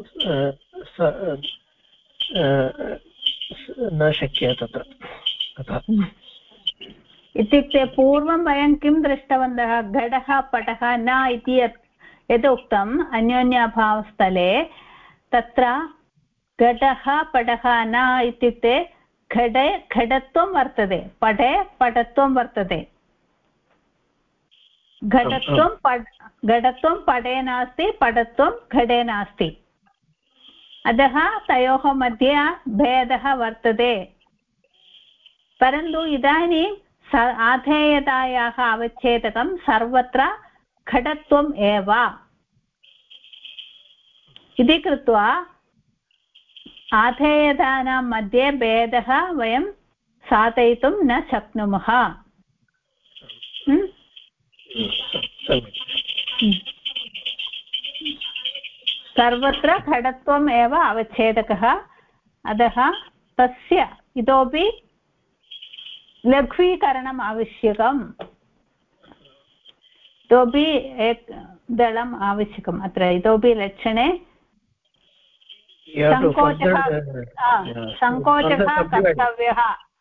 न शक्यः तत्र अतः इत्युक्ते पूर्वं वयं किं दृष्टवन्तः घटः पटः न इति यत् उक्तम् अन्योन्याभावस्थले तत्र घटः पटः न इत्युक्ते घटे घटत्वं वर्तते पटे पटत्वं वर्तते घटत्वं पटे नास्ति पटत्वं घटे नास्ति अतः तयोः मध्ये भेदः वर्तते परन्तु इदानीं आधेयतायाः अवच्छेदकं सर्वत्र घटत्वम् एव इति कृत्वा आधेयतानां मध्ये भेदः वयं साधयितुं न शक्नुमः सर्वत्र घटत्वम् एव अवच्छेदकः अतः तस्य इतोपि लघ्वीकरणम् आवश्यकम् इतोपि दलम् आवश्यकम् अत्र इतोपि लक्षणे सङ्कोचः कर्तव्यः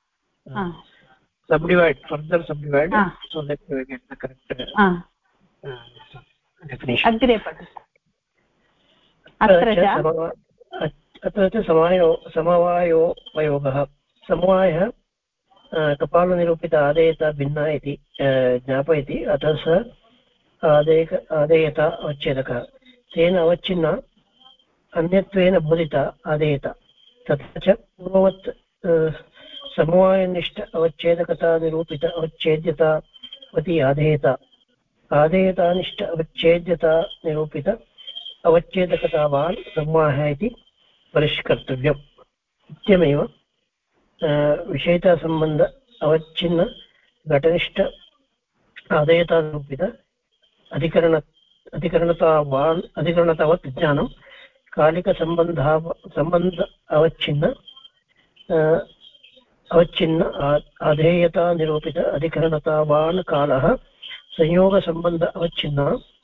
अग्रे पठतु अत्र च समवायोपयोगः समवायः कपालनिरूपित आदेयता भिन्ना इति ज्ञापयति अतः स आदेयता अवच्छेदकः तेन अवच्छिन्ना अन्यत्वेन बोधिता आदेयता तथा च पूर्ववत् समवायनिष्ठ अवच्छेदकता निरूपित अवच्छेद्यतावती आदेयतानिष्ठ अवच्छेद्यता निरूपित अवच्छेदकतावान् समवायः इति परिष्कर्तव्यम् इत्यमेव विषयतासम्बन्ध अवच्छिन्न घटनिष्ठ आदेयतानिरूपित अधिकरणतावत् ज्ञानं कालिकसम्बन्ध अवच्छिन्न आधेयतानिरूपित अधिकरणतावान् कालः संयोगसम्बन्ध अवच्छिन्न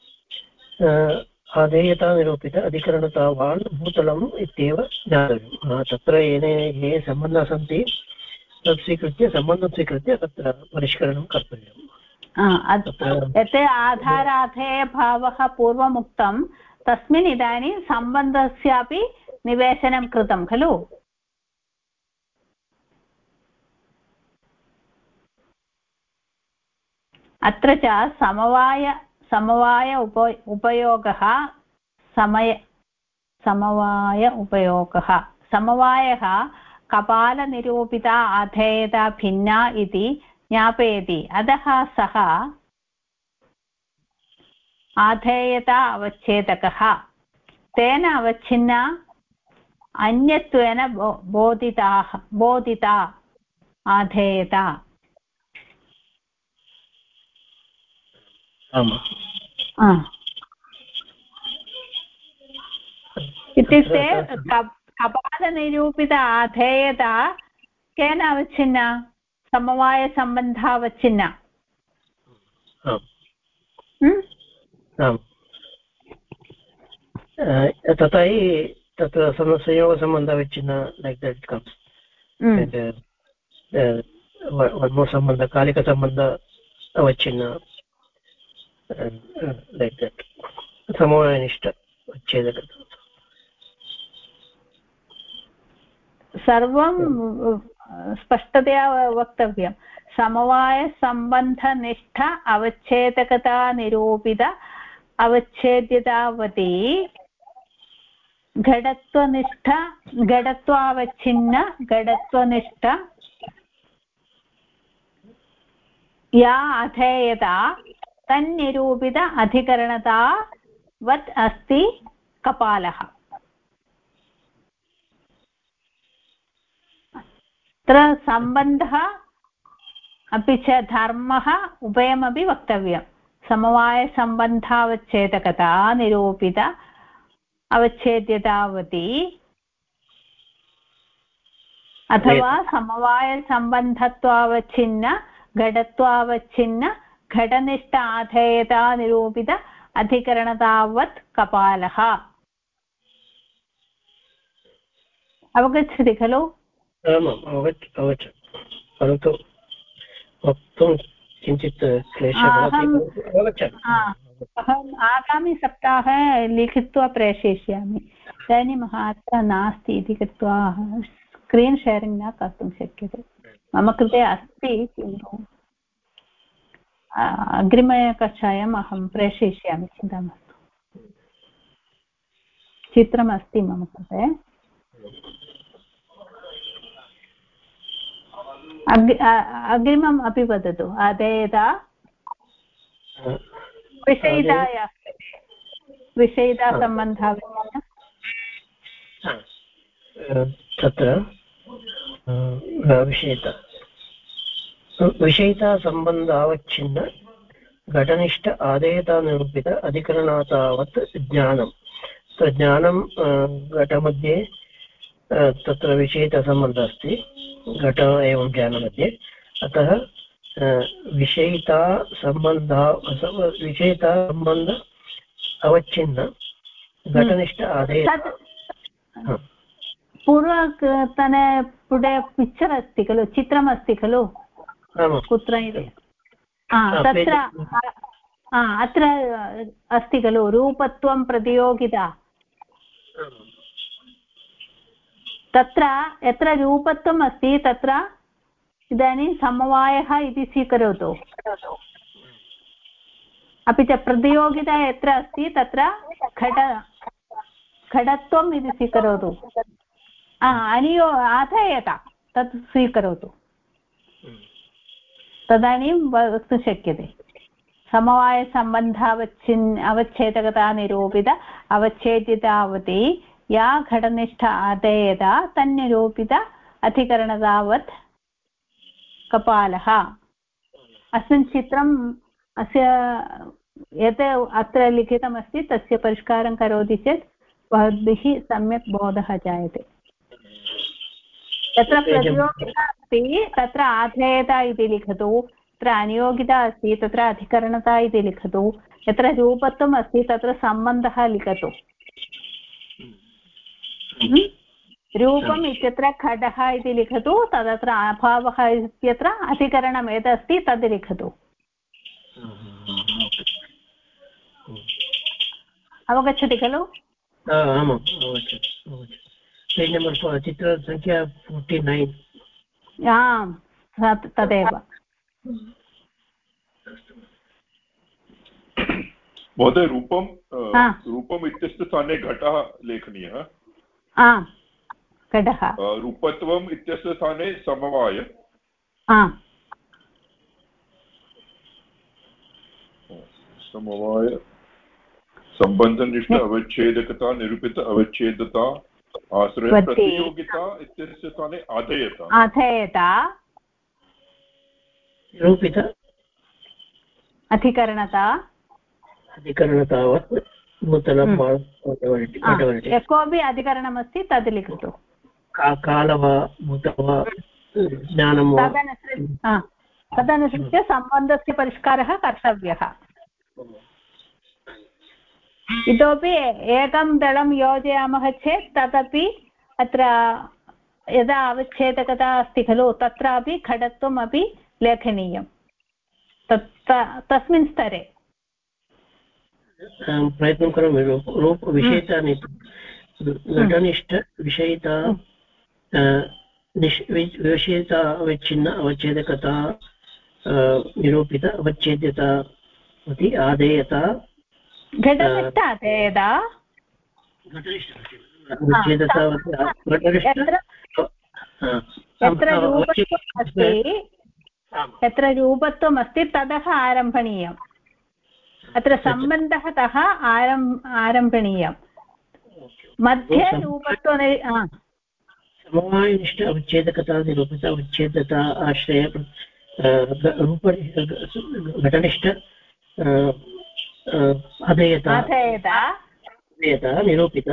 आधेयतानिरूपित अधिकरणतावान् भूतलम् इत्येव ज्ञातव्यं तत्र ये सम्बन्धाः सन्ति तत् स्वीकृत्य सम्बन्धं स्वीकृत्य तत्र परिष्करणं कर्तव्यम् यत् आधाराधेयभावः पूर्वमुक्तं तस्मिन् इदानीं सम्बन्धस्यापि निवेशनं कृतं खलु। अत्र च समवाय उपयोगः समवाय उपयोगः समवायः कपालनिरूपिता अधेयता भिन्ना इति ज्ञापयति। अतः सः आधेयता अवच्छेदकः। तेन अवच्छिन्ना अन्यत्वेन बोधिता आधेयता। इत्युक्ते कपालनिरूपित आधेयता केन अवच्छिन्ना? समवायसम्बन्धावच्छिन्ना। तथा हि तत्र संयोगसम्बन्धविच्छिन्न लैक् दट् कम्स् वर्मसम्बन्ध कालिकसम्बन्ध अवच्छिन्न लैक् दट् समवायनिष्ठ उच्छेदक सर्वं स्पष्टतया वक्तव्यं। समवायसम्बन्धनिष्ठ अवच्छेदकता निरूपित अवच्छेद्यतावती घटत्वनिष्ठ घटत्वावच्छिन्न घटत्वनिष्ठ या अधेयता तन्निरूपित अधिकरणतावत् अस्ति कपालः। अत्र सम्बन्धः अपि च धर्मः उभयमपि वक्तव्यं। समवायसम्बन्धावच्छेदकता निरूपित अवच्छेद्यतावती अथवा समवायसम्बन्धत्वावच्छिन्न घटत्वावच्छिन्न घटनिष्ठ आधेयता निरूपित अधिकरणतावत् कपालः। अवगच्छति खलु? परन्तु वक्तुं किञ्चित् क्लेशः भवति। अहम् आगामिसप्ताहे लिखित्वा प्रेषयिष्यामि। इदानीम् अत्र नास्ति इति कृत्वा स्क्रीन् शेरिङ्ग् न कर्तुं शक्यते। मम कृते अस्ति किन्तु अग्रिमकक्षायाम् अहं प्रेषयिष्यामि, चिन्ता मास्तु। चित्रमस्ति मम कृते। अग्रिमम् अपि वदतु। अधेयता विषयिता सम्बन्धः तत्र विषयिता सम्बन्धावच्छिन्न घटनिष्ठ आदेयता निरूपित अधिकरणातावत् ज्ञानं। ज्ञानं घटमध्ये तत्र विषयितसम्बन्धः अस्ति घट एवं ज्ञानमध्ये। अतः विषयिता सम्बन्ध अवच्छिन्न घटनिष्ठ आदेय पूर्वतने पुटे पिक्चर् अस्ति खलु, चित्रमस्ति खलु, कुत्र इति तत्र अत्र अस्ति खलु रूपत्वं प्रतियोगिता। तत्र यत्र रूपत्वम् अस्ति तत्र इदानीं समवायः इति स्वीकरोतु। अपि च प्रतियोगिता यत्र अस्ति तत्र घटत्वम् इति स्वीकरोतु। आधेयता तत् स्वीकरोतु, तदानीं वक्तुं शक्यते। अवच्छेदकता निरूपित अवच्छेदितावती या घटनिष्ठ आधेयता तन्निरूपित अधिकरणतावत् कपालः। अस्मिन् चित्रम् अस्य यत् अत्र लिखितमस्ति तस्य परिष्कारं करोति चेत् भवद्भिः सम्यक् बोधः जायते। यत्र प्रतियोगिता अस्ति तत्र आधेयता इति लिखतु, यत्र अनियोगिता अस्ति तत्र अधिकरणता इति लिखतु, यत्र रूपत्वम् अस्ति तत्र सम्बन्धः लिखतु। रूपम् इत्यत्र घटः इति लिखतु, तदत्र अभावः इत्यत्र अधिकरणं यदस्ति तद् लिखतु। अवगच्छति खलु? आमाम् अवगच्छति। पेज् नम्बर् चित्रसङ्ख्या 49। आम् तदेव। महोदय रूपम् इत्यस्य स्थाने घटः लेखनीयः। घटः। रूपत्वम् इत्यस्य स्थाने समवाय। समवाय सम्बन्धनिष्ठ अवच्छेदकता निरूपित अवच्छेदता आश्रय प्रतियोगिता इत्यस्य स्थाने अधेयता निरूपित अधिकरणतावत् भूतलं यः कोऽपि अधिकरणमस्ति तद् लिखतु। काल वा भूत वा ज्ञानं वा तदनुसृत्य सम्बन्धस्य परिष्कारः कर्तव्यः। इतोपि एकं दलं योजयामः चेत् तदपि अत्र यदा अवच्छेदकता अस्ति खलु तत्रापि घटत्वम् अपि लेखनीयं तस्मिन् स्तरे प्रयत्नं करोमि। रूपविषयितानि घटनिष्ठ विषयिता विषयिता अवच्छिन्न अवच्छेदकता निरूपित अवच्छेद्यता इति आदेयता घटनिष्ठ अधेयता यत्र रूपत्वम् अस्ति ततः आरम्भणीयम्। अत्र सम्बन्धः तः आरम्भणीयं मध्ये रूपत्व समवायनिष्ठ अवच्छेदकता निरूपित अवच्छेदता आश्रय रूप घटनिष्ठ अधेयता निरूपित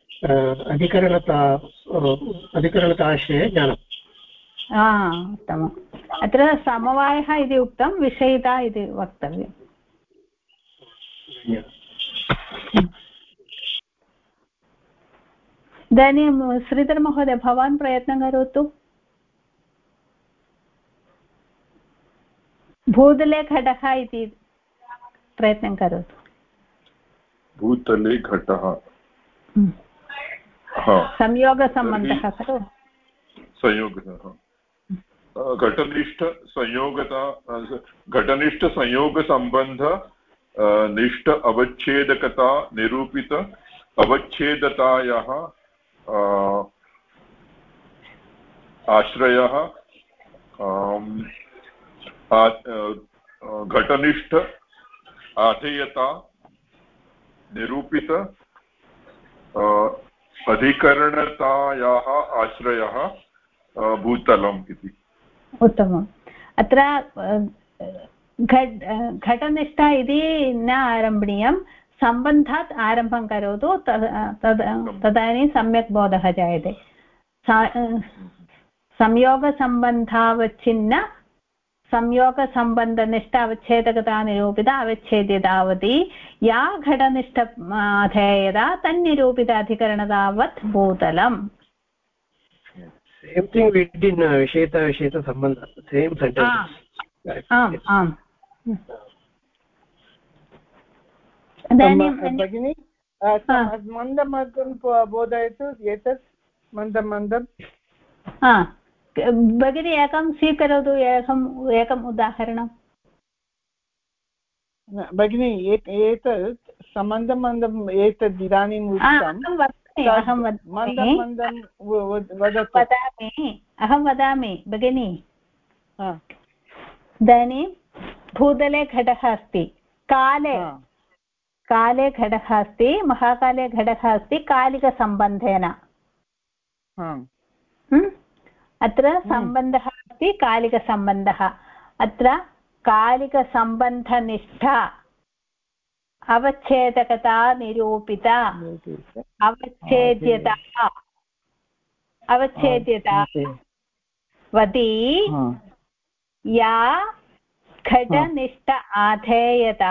अधिकरणताश्रय ज्ञानम्। उत्तमम्। अत्र समवायः इति उक्तं विषयिता इति वक्तव्यम्। इदानीं श्रीधरमहोदय भवान् प्रयत्नं करोतु। भूतले घटः इति प्रयत्नं करोतु। भूतले घटः संयोगसम्बन्धः खलु। संयोगः घटनिष्ठ संयोगसम्बन्ध निष्ठ अवच्छेदकता निरूपित अवच्छेदतायाः आश्रयः घटनिष्ठ आधेयता निरूपित अधिकरणतायाः आश्रयः भूतलम् इति। उत्तमम्। अत्र घटनिष्ठा इति न आरम्भणीयं, सम्बन्धात् आरम्भं करोतु, तदानीं सम्यक् बोधः जायते। संयोगसम्बन्धावच्छिन्न संयोगसम्बन्धनिष्ठ अवच्छेदकता निरूपित अवच्छेद्यतावती या घटनिष्ठ अधेयता तन्निरूपित अधिकरणतावत् भूतलम्। Same thing we did in Visheta Sambandha, same sentence. आम्। भगिनी मन्दं बोधयतु। एतत् मन्दं भगिनी एकं स्वीकरोतु, एकम् उदाहरणं। भगिनी एतत् सम्बन्धम् एतद् इदानीम् उक्तं मन्दं अहं वदामि भगिनी। इदानीं भूतले घटः अस्ति, काले घटः अस्ति, महाकाले घटः अस्ति कालिकसम्बन्धेन। अत्र सम्बन्धः अस्ति कालिकसम्बन्धः। अत्र कालिकसम्बन्धनिष्ठा अवच्छेदकता निरूपिता अवच्छेद्यता वदी या घटनिष्ठ आधेयता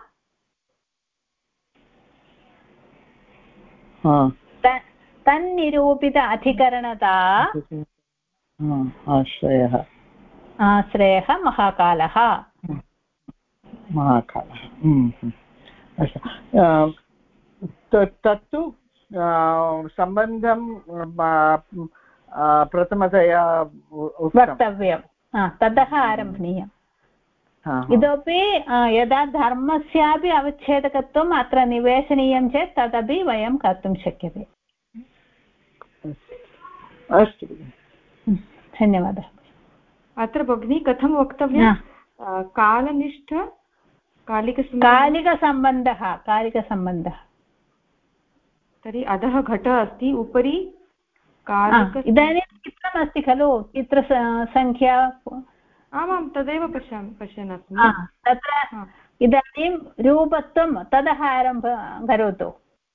तन्निरूपित अधिकरणता आश्रयः महाकालः। तत्तु सम्बन्धं प्रथमतया वक्तव्यं, ततः आरम्भणीयम्। इतोपि यदा धर्मस्यापि अवच्छेदकत्वम् अत्र निवेशनीयं चेत् तदपि वयं कर्तुं शक्यते। अस्तु, धन्यवादः। अत्र भगिनी कथं वक्तव्यं? कालनिष्ठ कालिकसम्बन्धः। तर्हि अधः घटः अस्ति, उपरि इदानीं चित्रमस्ति खलु, चित्रसङ्ख्या। आमां, तदेव पश्यन् अस्मि। तत्र इदानीं रूपत्वं ततः आरम्भं करोतु।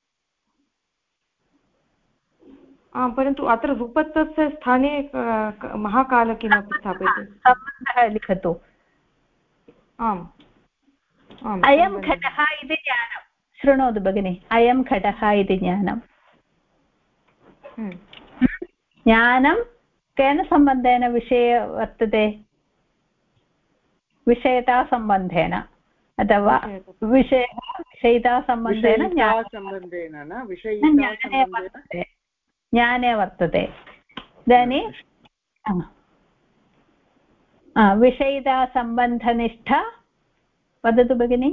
परन्तु अत्र रूपत्वस्य स्थाने महाकाल किमपि स्थापयतु। सम्बन्धः लिखतु। आम्, अयं घटः इति ज्ञानं। शृणोतु भगिनि, अयं घटः इति ज्ञानं। ज्ञानं केन सम्बन्धेन विषये वर्तते? विषयतासम्बन्धेन, अथवा विषयतासम्बन्धेन ज्ञाने वर्तते। इदानीं विषयितासम्बन्धनिष्ठा वदतु भगिनि।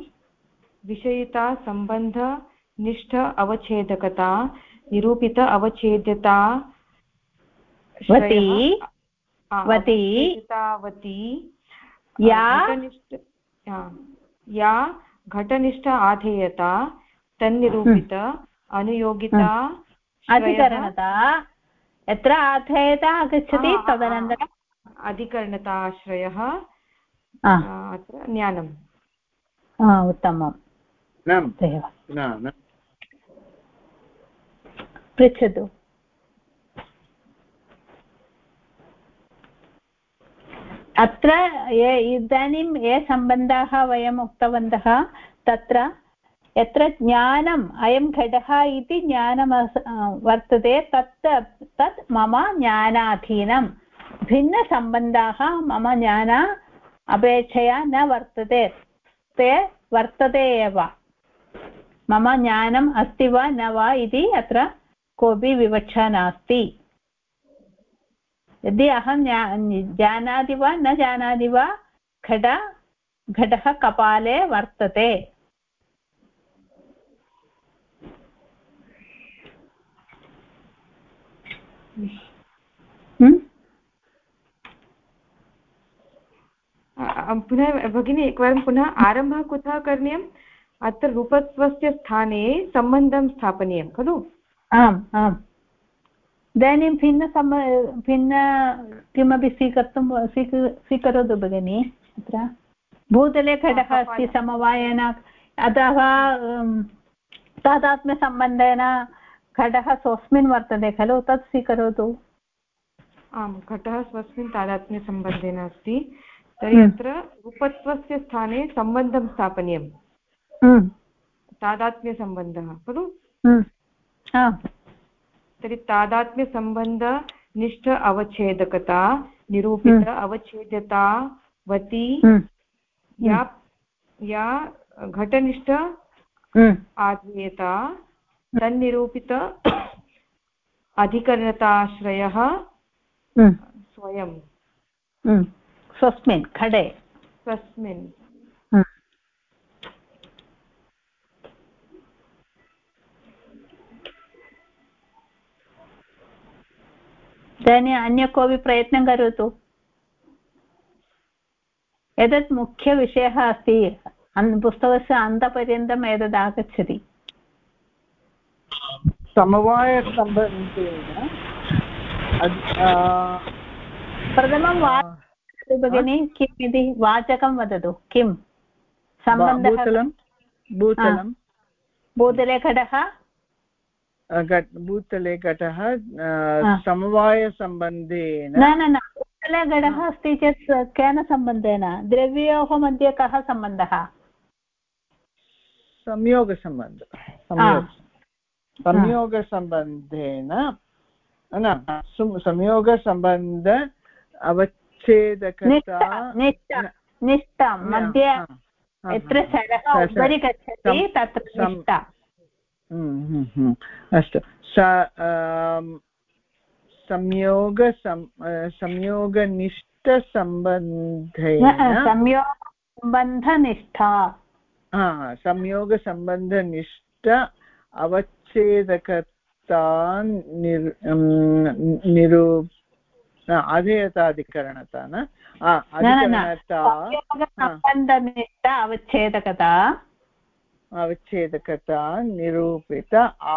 विषयितासम्बन्धनिष्ठ अवच्छेदकता, निरूपित अवच्छेद्यता या घटनिष्ठ आधेयता, तन्निरूपित अनुयोगिता अधिकरणता। यत्र आधेयता आगच्छति तदनन्तरम् अधिकरणताश्रयः अत्र ज्ञानम्। उत्तमं। पृच्छतु। अत्र इदानीं ये सम्बन्धाः वयम् उक्तवन्तः, तत्र यत्र ज्ञानम् अयं घटः इति ज्ञानं वर्तते, तत् मम ज्ञानाधीनं। भिन्नसम्बन्धाः मम ज्ञान अपेक्षया न वर्तते, ते वर्तते एव। मम ज्ञानम् अस्ति वा न वा इति अत्र कोऽपि विवक्षा नास्ति। यदि अहं जानाति वा न जानाति वा, घटः कपाले वर्तते। पुनः भगिनी एकवारं पुनः आरम्भः कुतः करणीयम्? अत्र रूपत्वस्य स्थाने सम्बन्धं स्थापनीयं खलु? आम् आम्। इदानीं भिन्न किमपि स्वीकरोतु भगिनि। अत्र भूतले घटः अस्ति समवायेन, अतः तादात्म्यसम्बन्धेन घटः स्वस्मिन् वर्तते खलु, तत् स्वीकरोतु। आम्, घटः स्वस्मिन् तादात्म्यसम्बन्धेन अस्ति। तर्हि अत्र रूपत्वस्य स्थाने सम्बन्धं स्थापनीयं। तादात्म्यसम्बन्धः खलु? तर्हि तादात्म्यसम्बन्धनिष्ठ अवच्छेदकता, निरूपित अवच्छेद्यतावती या घटनिष्ठ आधेयता, तन्निरूपित अधिकरणताश्रयः स्वयं स्वस्मिन् घटे स्वस्मिन्। इदानीम् अन्य कोऽपि प्रयत्नं करोतु। एतत् मुख्यविषयः अस्ति, पुस्तकस्य अन्तपर्यन्तम् एतद् आगच्छति। समवायसम्बन्धेन प्रथमं वदतु भगिनि, किम् इति वाचकं वदतु। किं सम्बन्धः? भूतले घटः, भूतले घटः समवायसम्बन्धेन। न भूतले घटः अस्ति चेत् केन सम्बन्धेन? द्रव्ययोः मध्ये कः सम्बन्धः? संयोगसम्बन्धेन संयोगसम्बन्ध अवच्छेदकता निष्ठा मध्ये यत्र शरः उपरि गच्छति तत्र निष्ठा। अस्तु संयोगसम्बन्धनिष्ठा संयोगसम्बन्धनिष्ठ अवच्छेदकता अधेयताधिकरणता न अधिकरणता अवच्छेदकता निरूपित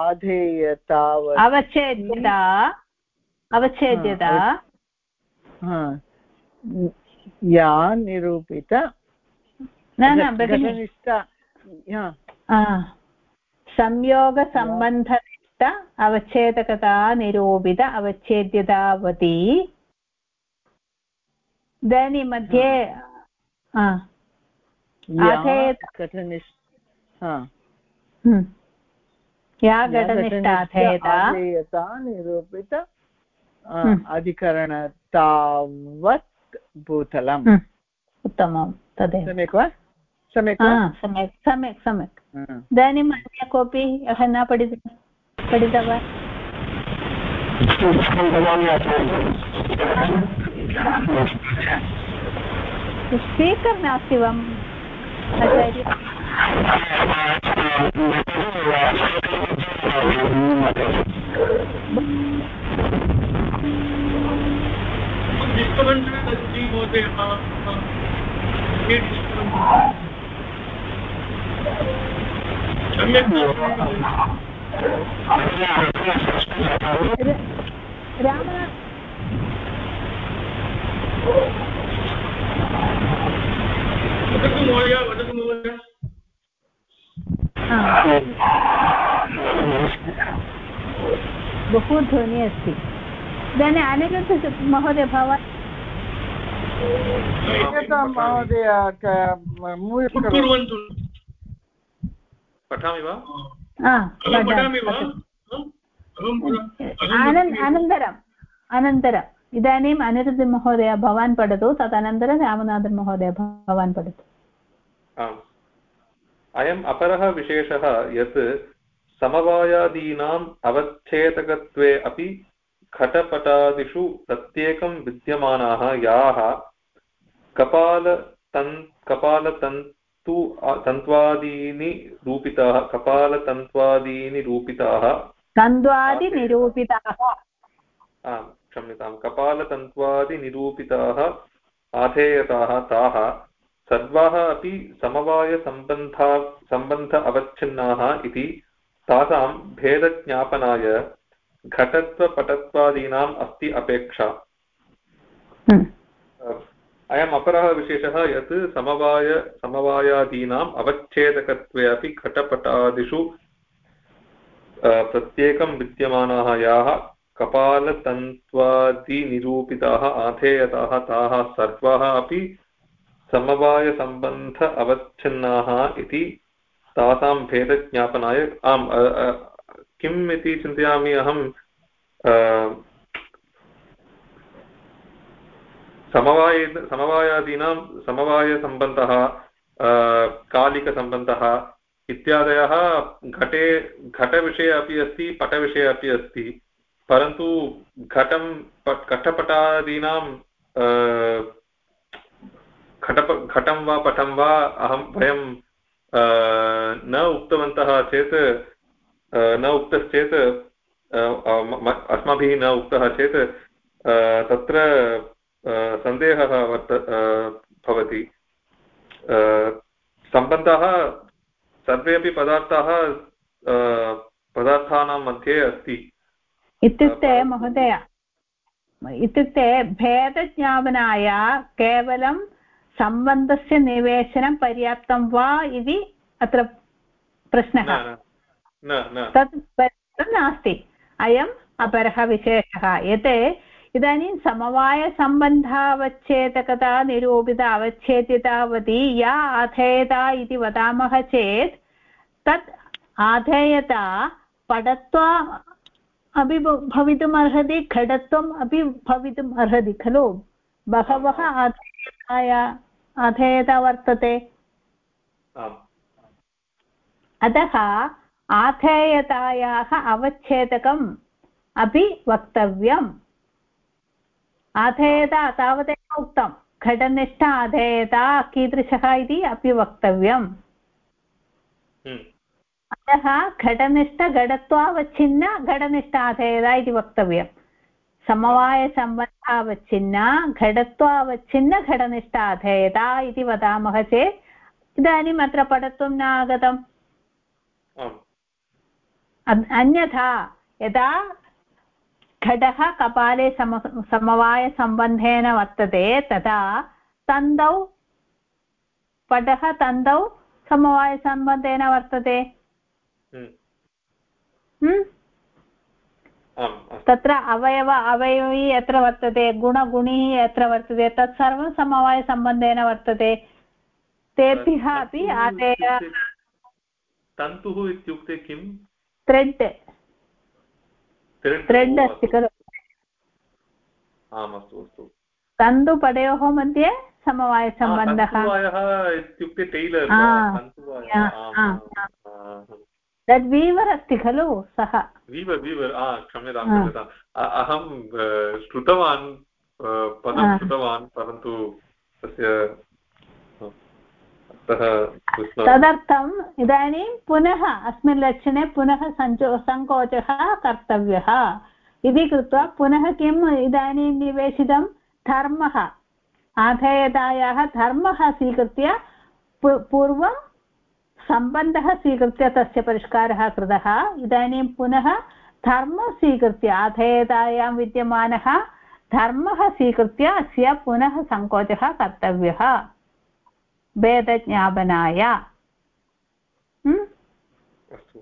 अवच्छेद्यता या निरूपित संयोगसम्बन्धनिष्ठ अवच्छेदकता निरूपित अवच्छेद्यतावती इदानीं मध्ये या घटनिष्ठा निरूपित अधिकरणतावत् भूतलम् उत्तमं तदेव सम्यक् वा सम्यक् सम्यक् इदानीम् अन्य कोऽपि यः न पठितवान् स्पीकर् नास्ति वा आचार्य रामनाथ बहु ध्वनिः अस्ति इदानीम् अनिरुद्ध महोदय भवान् महोदय पठामि वा अनन्तरम् इदानीम् अनिरुद्धमहोदय भवान् पठतु तदनन्तरं रामनाथन् महोदय भवान् पठतु आम् अयम् अपरः विशेषः यत् समवायादीनाम् अवच्छेदकत्वे अपि घटपटादिषु प्रत्येकं विद्यमानाः याः कपालतन्त्वादीनि रूपिताः क्षम्यतां कपालतन्त्वादिनिरूपिताः आधेयताः ताः सर्वाः अपि समवायसम्बन्ध अवच्छिन्नाः इति तासां भेदज्ञापनाय घटत्वपटत्वादीनाम् अस्ति अपेक्षा अयम् अपरः विशेषः यत् समवायादीनाम् अवच्छेदकत्वे अपि घटपटादिषु प्रत्येकं विद्यमानाः याः कपालतन्त्वादिनिरूपिताः आधेयताः ताः सर्वाः अपि समवायसम्बन्ध अवच्छिन्नाः इति तासां भेदज्ञापनाय किम् इति चिन्तयामि अहं समवायादीनां समवायसम्बन्धः कालिकसम्बन्धः इत्यादयः घटविषये अपि अस्ति पटविषये अपि अस्ति परन्तु घटपटादीनां घटं वा पटं वा वयं न उक्तवन्तः चेत् न उक्तश्चेत् अस्माभिः न उक्तः चेत् तत्र सन्देहः भवति सम्बन्धः सर्वेपि पदार्थानां मध्ये अस्ति इत्युक्ते महोदय भेदज्ञापनाय केवलं सम्बन्धस्य निवेशनं पर्याप्तं वा इति अत्र प्रश्नः तत् नास्ति अयम् अपरः विशेषः यत् इदानीं समवायसम्बन्धावच्छेदकता निरूपित अवच्छेद्यतावती या आधेयता इति वदामः चेत् तत् आधेयता पटत्वा अपि भवितुम् अर्हति घटत्वम् अपि भवितुम् अर्हति खलु बहवः आधेयता वर्तते अतः आधेयतायाः अवच्छेदकम् अपि वक्तव्यम् आधेयता तावदेव उक्तं घटनिष्ठ आधेयता कीदृशः इति अपि वक्तव्यम् अतः घटनिष्ठ घटत्वावच्छिन्न घटनिष्ठ आधेयता इति वक्तव्यम् समवायसम्बन्धावच्छिन्न घटत्वावच्छिन्न घटनिष्ठ आधेयता इति वदामः चेत् इदानीम् अत्र पठितुं न आगतम् अन्यथा यदा घटः कपाले समवायसम्बन्धेन वर्तते तदा तन्तौ पटः तन्तौ समवायसम्बन्धेन वर्तते तत्र अवयवी यत्र वर्तते गुणगुणिः यत्र वर्तते तत्सर्वं समवायसम्बन्धेन वर्तते तेभ्यः अपि आदेय तन्तुः इत्युक्ते किं थ्रेड् अस्ति खलु आम् अस्तु अस्तु तन्तुपदयोः मध्ये समवायसम्बन्धः इत्युक्ते टेलर् तद् वीवर् अस्ति खलु सः वीवर् क्षम्यतां क्षम्यताम् अहं श्रुतवान् पदं श्रुतवान् परन्तु तस्य तदर्थम् इदानीं पुनः अस्मिन् लक्षणे पुनः सङ्कोचः कर्तव्यः इति कृत्वा पुनः किम् इदानीं निवेशितं धर्मः आधेयतायाः धर्मः स्वीकृत्य पूर्वं सम्बन्धः स्वीकृत्य तस्य परिष्कारः कृतः इदानीं पुनः धर्मं स्वीकृत्य आधेयतायां विद्यमानः धर्मः स्वीकृत्य अस्य पुनः सङ्कोचः कर्तव्यः भेदज्ञापनाय अस्तु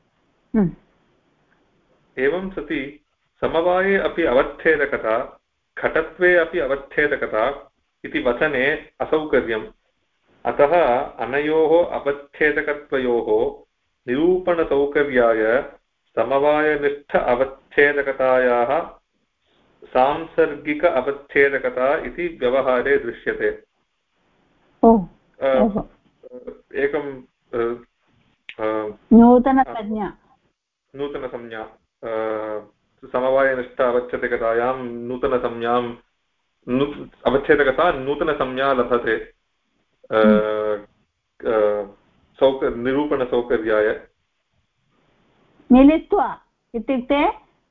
एवं सति समवाये अपि अवच्छेदकता घटत्वे अपि अवच्छेदकता इति वचने असौकर्यम् अतः अनयोः अवच्छेदकत्वयोः निरूपणसौकर्याय समवायनिष्ठ अवच्छेदकतायाः सांसर्गिक अवच्छेदकता इति व्यवहारे दृश्यते एकं नूतनसंज्ञा समवायनिष्ठ अवच्छेदकतायां नूतनसंज्ञां अवच्छेदकता नूतनसंज्ञा लभते निरूपणसौकर्याय मिलित्वा इत्युक्ते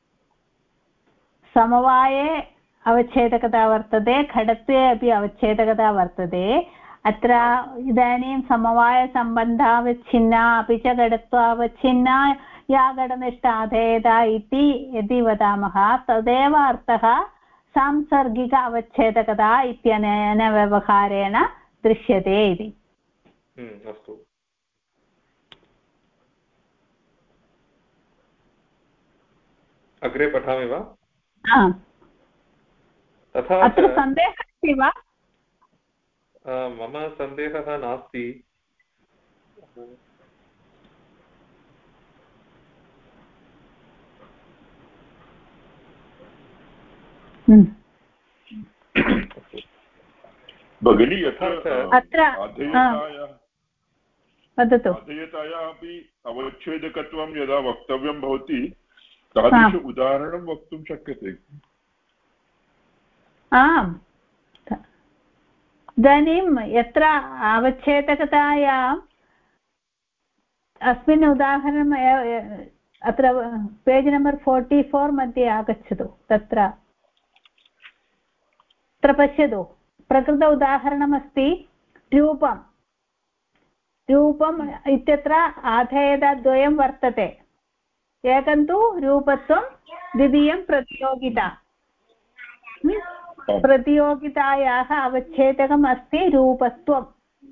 समवाये अवच्छेदकता वर्तते घटत्वे अपि अवच्छेदकता वर्तते अत्र इदानीं समवायसम्बन्धावच्छिन्ना अपि च घटत्वावच्छिन्ना या घटनिष्ठ आधेयता इति यदि वदामः तदेव अर्थः सांसर्गिक अवच्छेदकता इत्यनेन व्यवहारेण दृश्यते इति अस्तु अग्रे पठामि वा तथा अत्र सन्देहः अस्ति वा मम सन्देहः नास्ति भगिनी अत्र आधेयतायाः अपि अवच्छेदकत्वं यदा वक्तव्यं भवति तादृश उदाहरणं वक्तुं शक्यते आम् इदानीं यत्र अवच्छेदकतायाम् अस्मिन् उदाहरणम् अत्र पेज् नम्बर् 44 मध्ये आगच्छतु तत्र पश्यतु प्रकृत उदाहरणमस्ति रूपम् इत्यत्र आधेयताद्वयं वर्तते एकं तु रूपत्वं द्वितीयं प्रतियोगिता प्रतियोगितायाः अवच्छेदकम् अस्ति रूपत्वं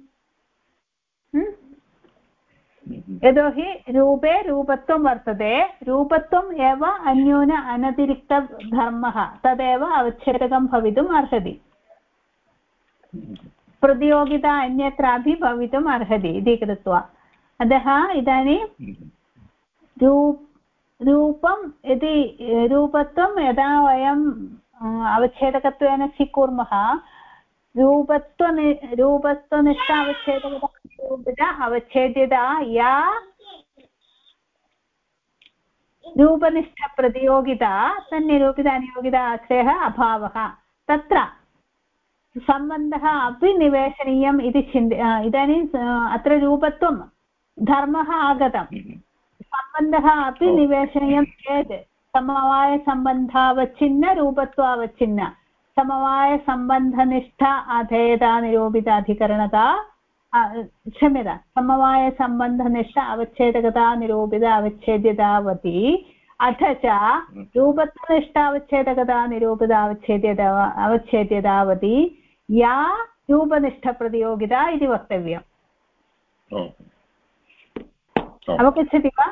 यतोहि रूपे रूपत्वं वर्तते रूपत्वम् एव अन्यून अनतिरिक्तधर्मः तदेव अवच्छेदकं भवितुम् अर्हति प्रतियोगिता अन्यत्रापि भवितुम् अर्हति इति कृत्वा अतः इदानीं रूपम् इति रूपत्वं यदा वयम् अवच्छेदकत्वेन स्वीकुर्मः रूपत्वनिष्ठ अवच्छेदकता अवच्छेद्यता या रूपनिष्ठप्रतियोगिता तन्निरूपित अनियोगिता आश्रयः अभावः तत्र सम्बन्धः अपि निवेशनीयम् इति इदानीम् अत्र रूपत्वं धर्मः आगतम् सम्बन्धः अपि निवेशनीयं चेत् समवायसम्बन्धावच्छिन्न रूपत्वावच्छिन्न समवायसम्बन्धनिष्ठ अधेयता निरूपित अधिकरणता क्षम्यता समवायसम्बन्धनिष्ठ अवच्छेदकता निरूपित अवच्छेद्यतावती अथ च रूपत्वनिष्ठावच्छेदकता निरूपित अवच्छेद्यतावती या रूपनिष्ठप्रतियोगिता इति वक्तव्यम् अवगच्छति वा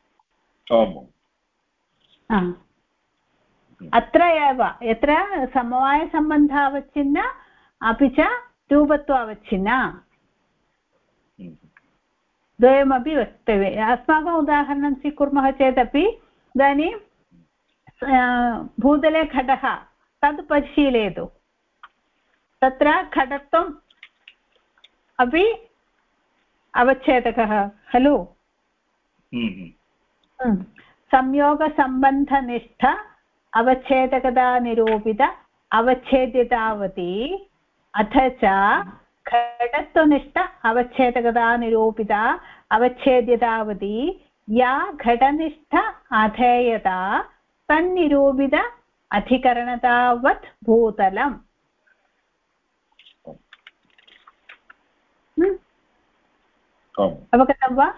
अत्र एव यत्र समवायसम्बन्धावच्छिन्न अपि च रूपत्वावच्छिन्न द्वयमपि वक्तव्यम् अस्माकम् उदाहरणं स्वीकुर्मः चेदपि इदानीं भूतले घटः तद् परिशीलयतु तत्र घटत्वम् अपि अवच्छेदकः खलु संयोगसम्बन्धनिष्ठ अवच्छेदकता निरूपित अवच्छेद्यतावती अथ च घटत्वनिष्ठ अवच्छेदकता निरूपित अवच्छेद्यतावती या घटनिष्ठ अधेयता तन्निरूपित अधिकरणतावत् भूतलम् अवगतं वा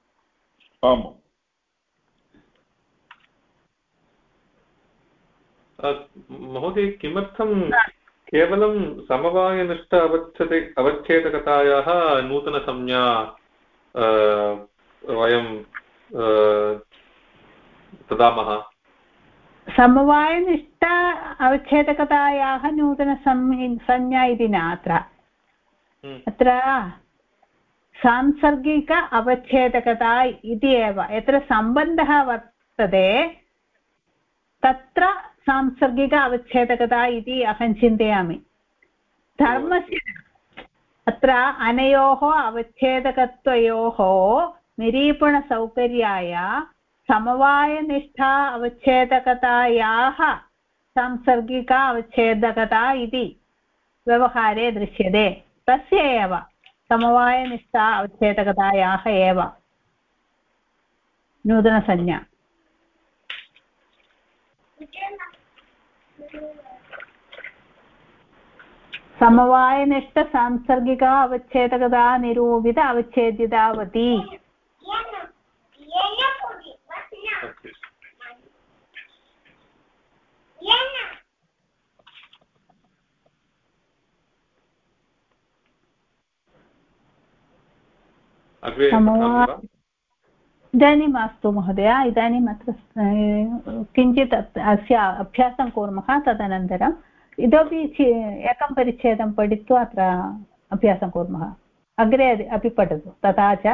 महोदय किमर्थं केवलं समवायनिष्ठ अवच्छेदकतायाः नूतनसंज्ञा वयं ददामः समवायनिष्ठ अवच्छेदकतायाः नूतनसंज्ञा इति न अत्र सांसर्गिक अवच्छेदकता इति एव यत्र सम्बन्धः वर्तते तत्र सांसर्गिक अवच्छेदकता इति अहं चिन्तयामि धर्मस्य अत्र अनयोः अवच्छेदकत्वयोः निरूपणसौकर्याय समवायनिष्ठा अवच्छेदकतायाः सांसर्गिक अवच्छेदकता इति व्यवहारे दृश्यते तस्य एव समवायनिष्ठा अवच्छेदकतायाः एव नूतनसंज्ञा समवायनिष्ठ सांसर्गिक अवच्छेदकता निरूपित अवच्छेद्यतावती इदानीं मास्तु महोदय इदानीम् अत्र किञ्चित् अस्य अभ्यासं कुर्मः तदनन्तरम् इतोपि एकं परिच्छेदं पठित्वा अत्र अभ्यासं कुर्मः अग्रे अपि पठतु तथा च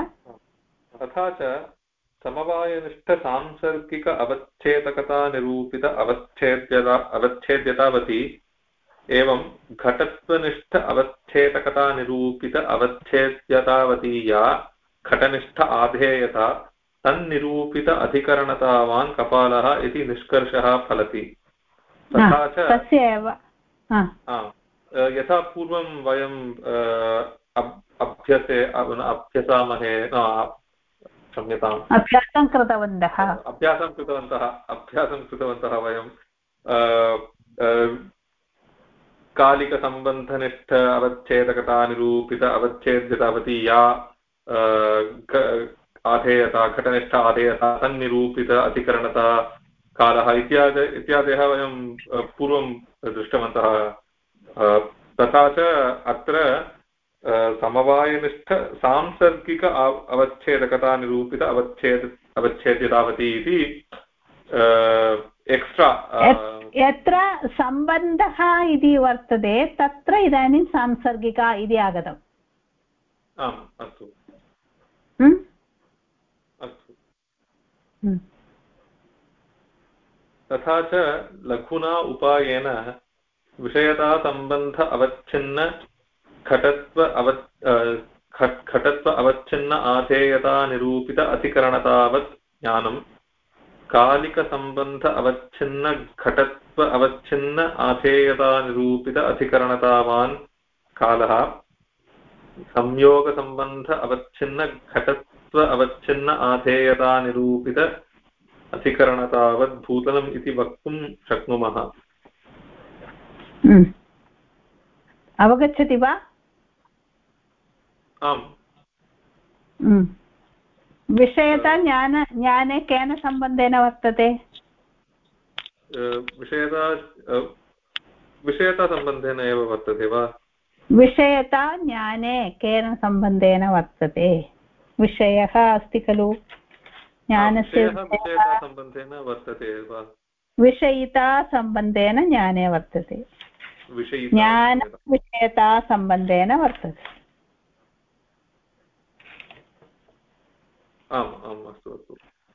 समवायनिष्ठ सांसर्गिक अवच्छेदकता निरूपित अवच्छेद्यतावती एवं घटत्वनिष्ठ अवच्छेदकता निरूपित अवच्छेद्यतावती या घटनिष्ठ आधेयता तन्निरूपित अधिकरणतावान् कपालः इति निष्कर्षः फलति तथा च तस्य एव यथा पूर्वं वयं अभ्यसामहे क्षम्यताम् अभ्यासं कृतवन्तः वयं कालिकसम्बन्धनिष्ठ अवच्छेदकता निरूपित अवच्छेद्यतावती या आधेयता घटनिष्ठ आधेयता तन्निरूपित अधिकरणता कालः इत्यादयः वयं पूर्वं दृष्टवन्तः तथा च अत्र समवायनिष्ठ सांसर्गिक अवच्छेदकता निरूपित अवच्छेद्यतावती इति एक्स्ट्रा यत्र सम्बन्धः इति वर्तते तत्र इदानीं सांसर्गिका इति आगतम् आम् अस्तु अस्तु तथा च लघुना उपायेन विषयतासम्बन्ध अवच्छिन्न घटत्व अवच्छिन्न आधेयता निरूपित अधिकरणतावत् ज्ञानम् कालिकसम्बन्ध अवच्छिन्न घटत्व अवच्छिन्न आधेयतानिरूपित अधिकरणतावान् कालः संयोगसम्बन्ध अवच्छिन्न घटत्व अवच्छिन्न आधेयतानिरूपित अधिकरणतावत् भूतलम् इति वक्तुं शक्नुमः। अवगच्छति वा? आम्। विषयता ज्ञाने केन सम्बन्धेन वर्तते? विषयता सम्बन्धेन एव वर्तते वा? विषयता ज्ञाने केन सम्बन्धेन वर्तते? विषयः अस्ति खलु ज्ञानस्य विषयता सम्बन्धेन वर्तते वा? विषयिता सम्बन्धेन ज्ञाने वर्तते। ज्ञान विषयता सम्बन्धेन वर्तते। आम् आम् अस्तु अस्तु।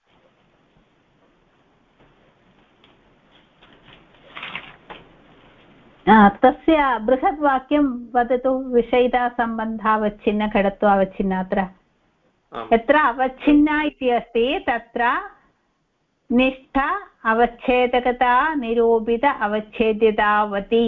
तस्य बृहद्वाक्यं वदतु। विषयिता सम्बन्धावच्छिन्न घटत्वावच्छिन्न। अत्र यत्र अवच्छिन्ना इति अस्ति तत्र निष्ठा अवच्छेदकता निरूपित अवच्छेद्यतावती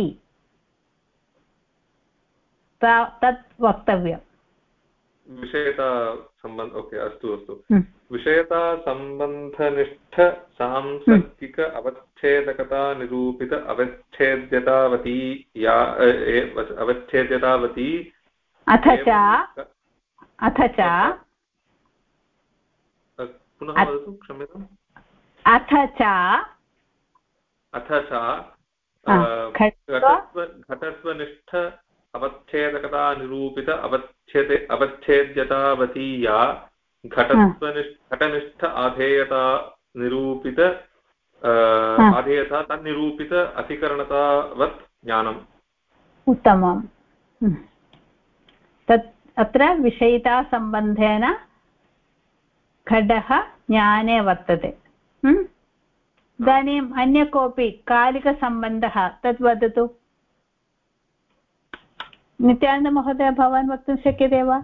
तत् वक्तव्यम्। विषयता सम्बन्ध ओके अस्तु अस्तु। विषयता सम्बन्धनिष्ठ सांसर्गिक अवच्छेदकता निरूपित अवच्छेद्यतावती या अवच्छेद्यतावती अथ च पुनः वदतु क्षम्यताम्। अथ च घटत्वनिष्ठ अवच्छेदकता निरूपित अवच्छेद्यतावती या घटनिष्ठ आधेयता निरूपित आधेयता तन्निरूपित अधिकरणतावत् ज्ञानम्। उत्तमम्। तत् अत्र विषयिता सम्बन्धेन घटः ज्ञाने वर्तते। इदानीम् अन्य कोऽपि कालिकसम्बन्धः तद् वदतु। नित्यानन्दमहोदय भवान् वक्तुं शक्यते वा?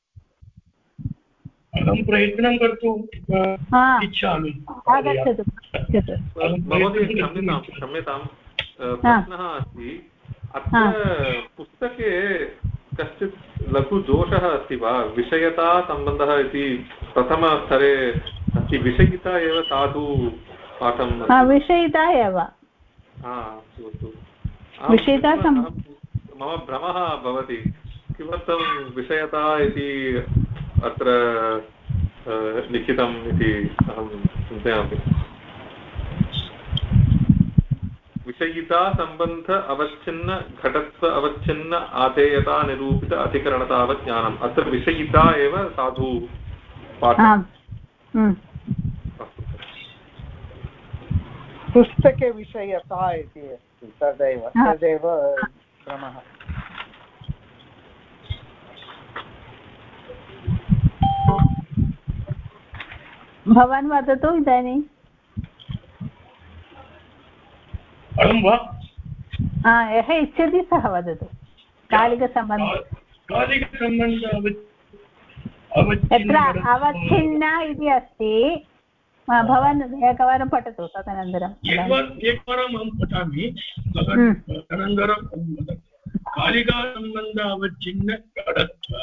अहं प्रयत्नं कर्तुम् इच्छामि। आगच्छतु। महोदय क्षम्यतां प्रश्नः अस्ति। अत्र पुस्तके कश्चित् लघुदोषः अस्ति वा? विषयता सम्बन्धः इति प्रथमस्तरे अस्ति। विषयिता एव साधु पाठं विषयिता एव विषयिता मम भ्रमः भवति। किमर्थं विषयता इति अत्र लिखितम् इति अहं चिन्तयामि। विषयिता सम्बन्ध अवच्छिन्न घटत्व अवच्छिन्न आधेयता निरूपित अधिकरणतावत् ज्ञानम्। अत्र विषयिता एव साधु पाठम्। पुस्तके विषयता इति अस्ति तदेव भ्रमः। भवान् वदतु इदानीम्। यः इच्छति सः वदतु। यत्र अवच्छिन्न इति अस्ति भवान् एकवारं पठतु तदनन्तरम्। एकवारम् अहं पठामि अनन्तरं कालिकासम्बन्ध अवच्छिन्न घटत्व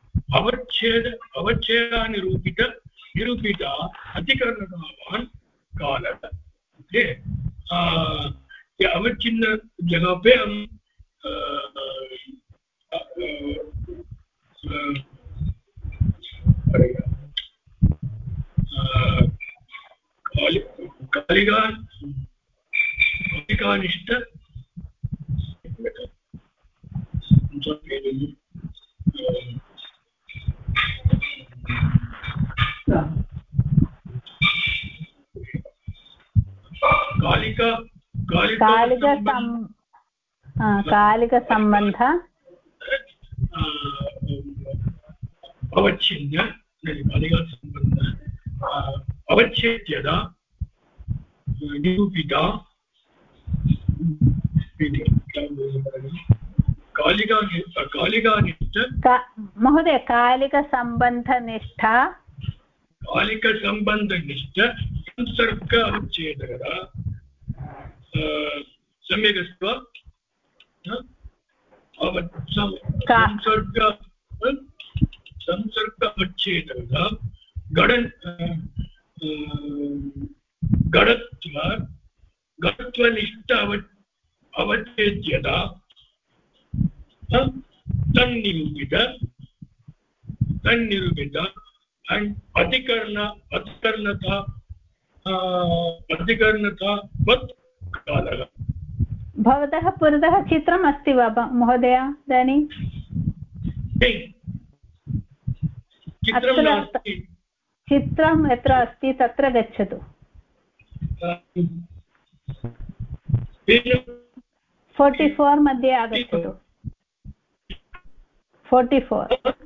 अवच्छेदानिरूपित अधिकरणतावान् कालः। अवच्छिन्न जगह पे हम कालिकानिष्ठ कालिकसम्बन्ध अवच्छिन्न अवच्छेद्यता निरूपिता कालिकानिष्ठ महोदय कालिकसम्बन्धनिष्ठा कालिकसम्बन्धनिष्ठ संसर्ग अवच्छेदकता सम्यक् अस्ति वा? संसर्ग अवच्छेदकता घटत्वनिष्ठ अवच्छेद्यता तन्निरूपित and अधिकरणता वत् कालः। भवतः पुरतः चित्रम् अस्ति वा महोदय इदानीं? चित्रं यत्र अस्ति तत्र गच्छतु। 44 मध्ये आगच्छतु। 44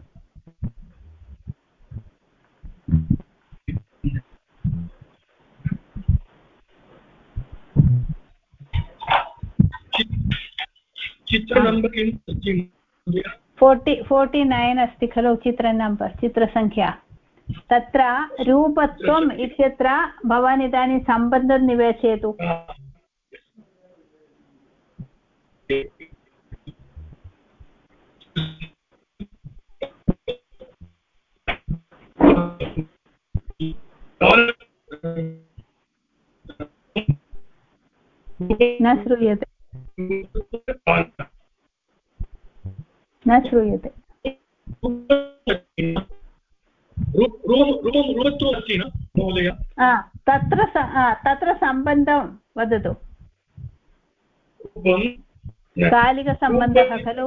चित्र नम्बर् किम् अस्ति? 49 अस्ति खलु चित्र नम्बर्, चित्रसङ्ख्या। तत्र रूपत्वम् इत्यत्र भवान् इदानीं सम्बन्धं निवेशयतु। न श्रूयते न श्रूयते। तत्र सम्बन्धं वदतु। कालिकसम्बन्धः खलु?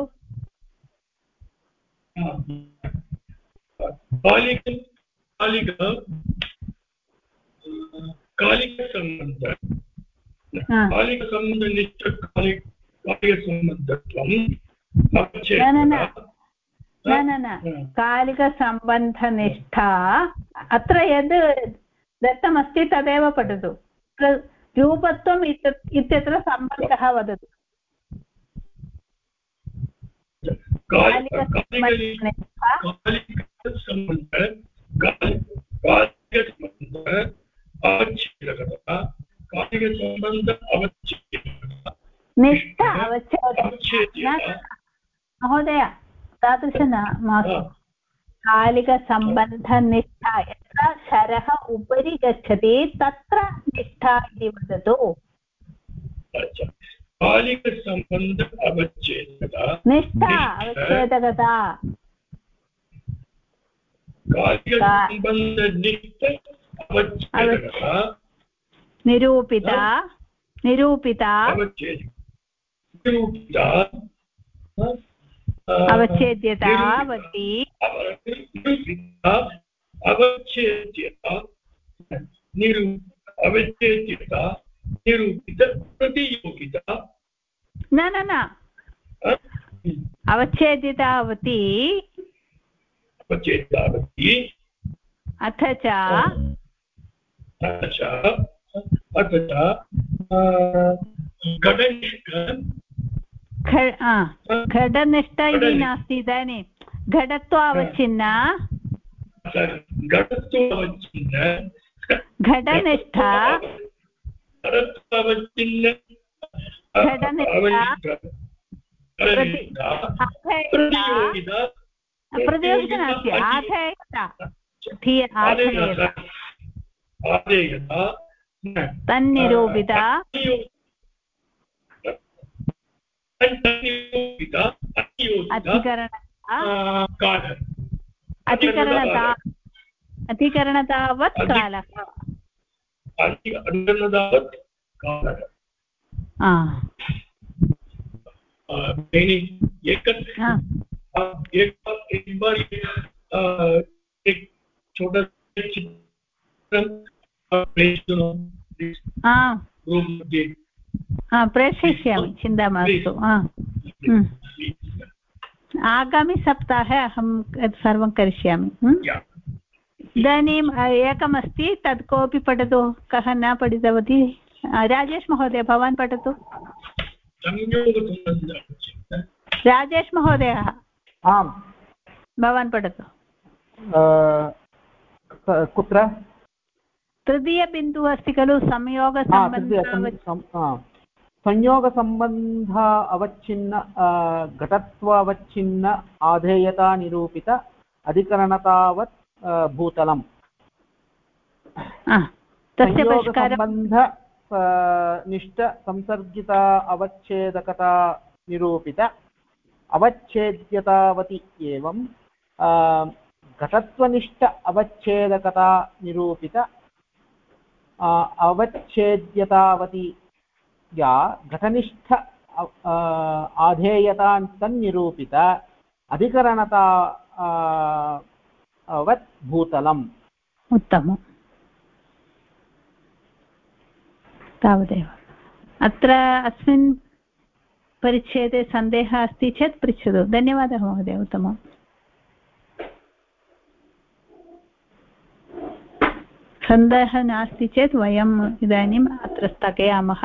न कालिकसम्बन्धनिष्ठा अत्र यद् दत्तमस्ति तदेव पठतु। रूपत्वम् इत्यत्र सम्बन्धः वदतु। निष्ठा अवच्छेदः महोदय, तादृश न मास्तु। कालिकसम्बन्धनिष्ठा यत्र शरः उपरि गच्छति तत्र निष्ठा इति वदतु। कालिकसम्बन्ध अवच्छेदकता निष्ठा अवच्छेदकता निरूपिता अवच्छेद्यतावती निरूपित प्रतियोगिता न अवच्छेदितावती अथ च घटनिष्ठ इति नास्ति। इदानीं घटत्वावच्छिन्ना घटनिष्ठा प्रतियोगिता नास्ति। आधेयता तन्निरूपिता अधिकरणतावत् कालः। छोटा प्रेषयिष्यामि, चिन्ता मास्तु। आगामिसप्ताहे अहं सर्वं करिष्यामि। इदानीम् एकमस्ति, तत् कोऽपि पठतु। कः न पठितवती? राजेश महोदय, भवान् पठतु। राजेश महोदय, आम्, भवान् पठतु। कुत्र? तृतीयबिन्दुः अस्ति खलु संयोगसम्बन्ध अवच्छिन्न घटत्व अवच्छिन्न आधेयता निरूपित अधिकरणतावत् भूतलम् संयोगसम्बन्ध निष्ठ संसर्गिता अवच्छेदकता निरूपित अवच्छेद्यतावति एवं घटत्वनिष्ठ अवच्छेदकता निरूपित अवच्छेद्यतावति या घटनिष्ठ आधेयता तन्निरूपित अधिकरणता वत् भूतलम् उत्तमम् तावदेव अत्र अस्मिन् परिच्छेदे सन्देहः अस्ति चेत् पृच्छतु धन्यवादः महोदय उत्तमम् सन्देहः नास्ति चेत् वयम् इदानीम् अत्र स्थगयामः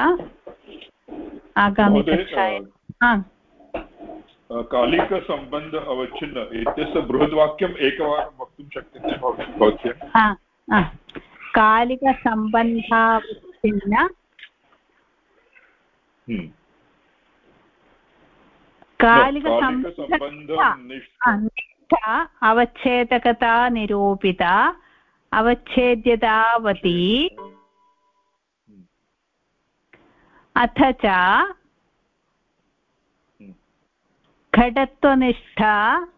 आगामिकक्षायां कालिकसम्बन्ध अवच्छिन्न एतस्य बृहद्वाक्यम् एकवारं वक्तुं शक्यते भवत्या कालिकसम्बन्धावच्छिन्न कालिकसम्बन्ध अवच्छेदकता निरूपिता अवच्छेद्यतावती अथ च घटत्वनिष्ठा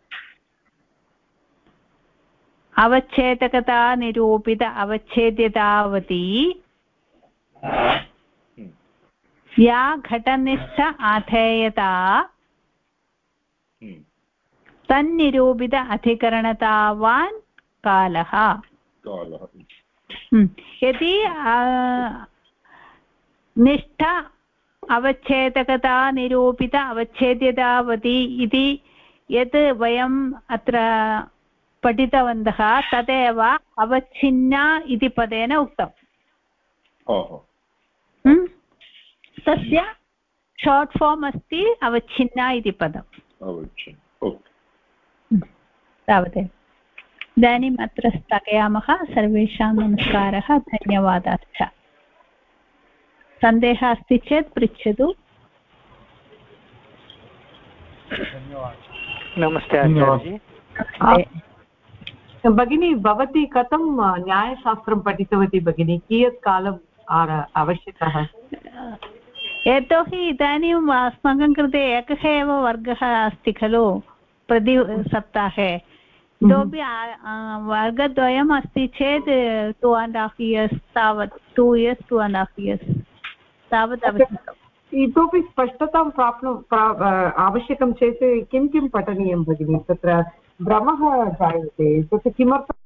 अवच्छेदकता निरूपित अवच्छेद्यतावती या घटनिष्ठ आधेयता तन्निरूपित अधिकरणतावान् कालः यदि निष्ठ अवच्छेदकता निरूपित अवच्छेद्यतावती इति यत् वयम् अत्र पठितवन्तः तदेव अवच्छिन्ना इति पदेन उक्तम् तस्य शार्ट् फार्म् अस्ति अवच्छिन्ना इति पदम् तावदेव इदानीम् अत्र स्थगयामः सर्वेषां नमस्कारः धन्यवादाश्च सन्देहः अस्ति चेत् पृच्छतु नमस्ते आचार्यजी भगिनी भवती कथं न्यायशास्त्रं पठितवती भगिनी कियत् कालम् आवश्यकः यतोहि इदानीम् अस्माकं कृते एकः एव वर्गः अस्ति खलु प्रति सप्ताहे इतोपि वर्गद्वयम् अस्ति चेत् 2.5 years तावत् 2 years 2.5 years तावत् आवश्यकम् इतोपि स्पष्टतां आवश्यकं चेत् किं किं पठनीयं भगिनि तत्र भ्रमः जायते तत् किमर्थं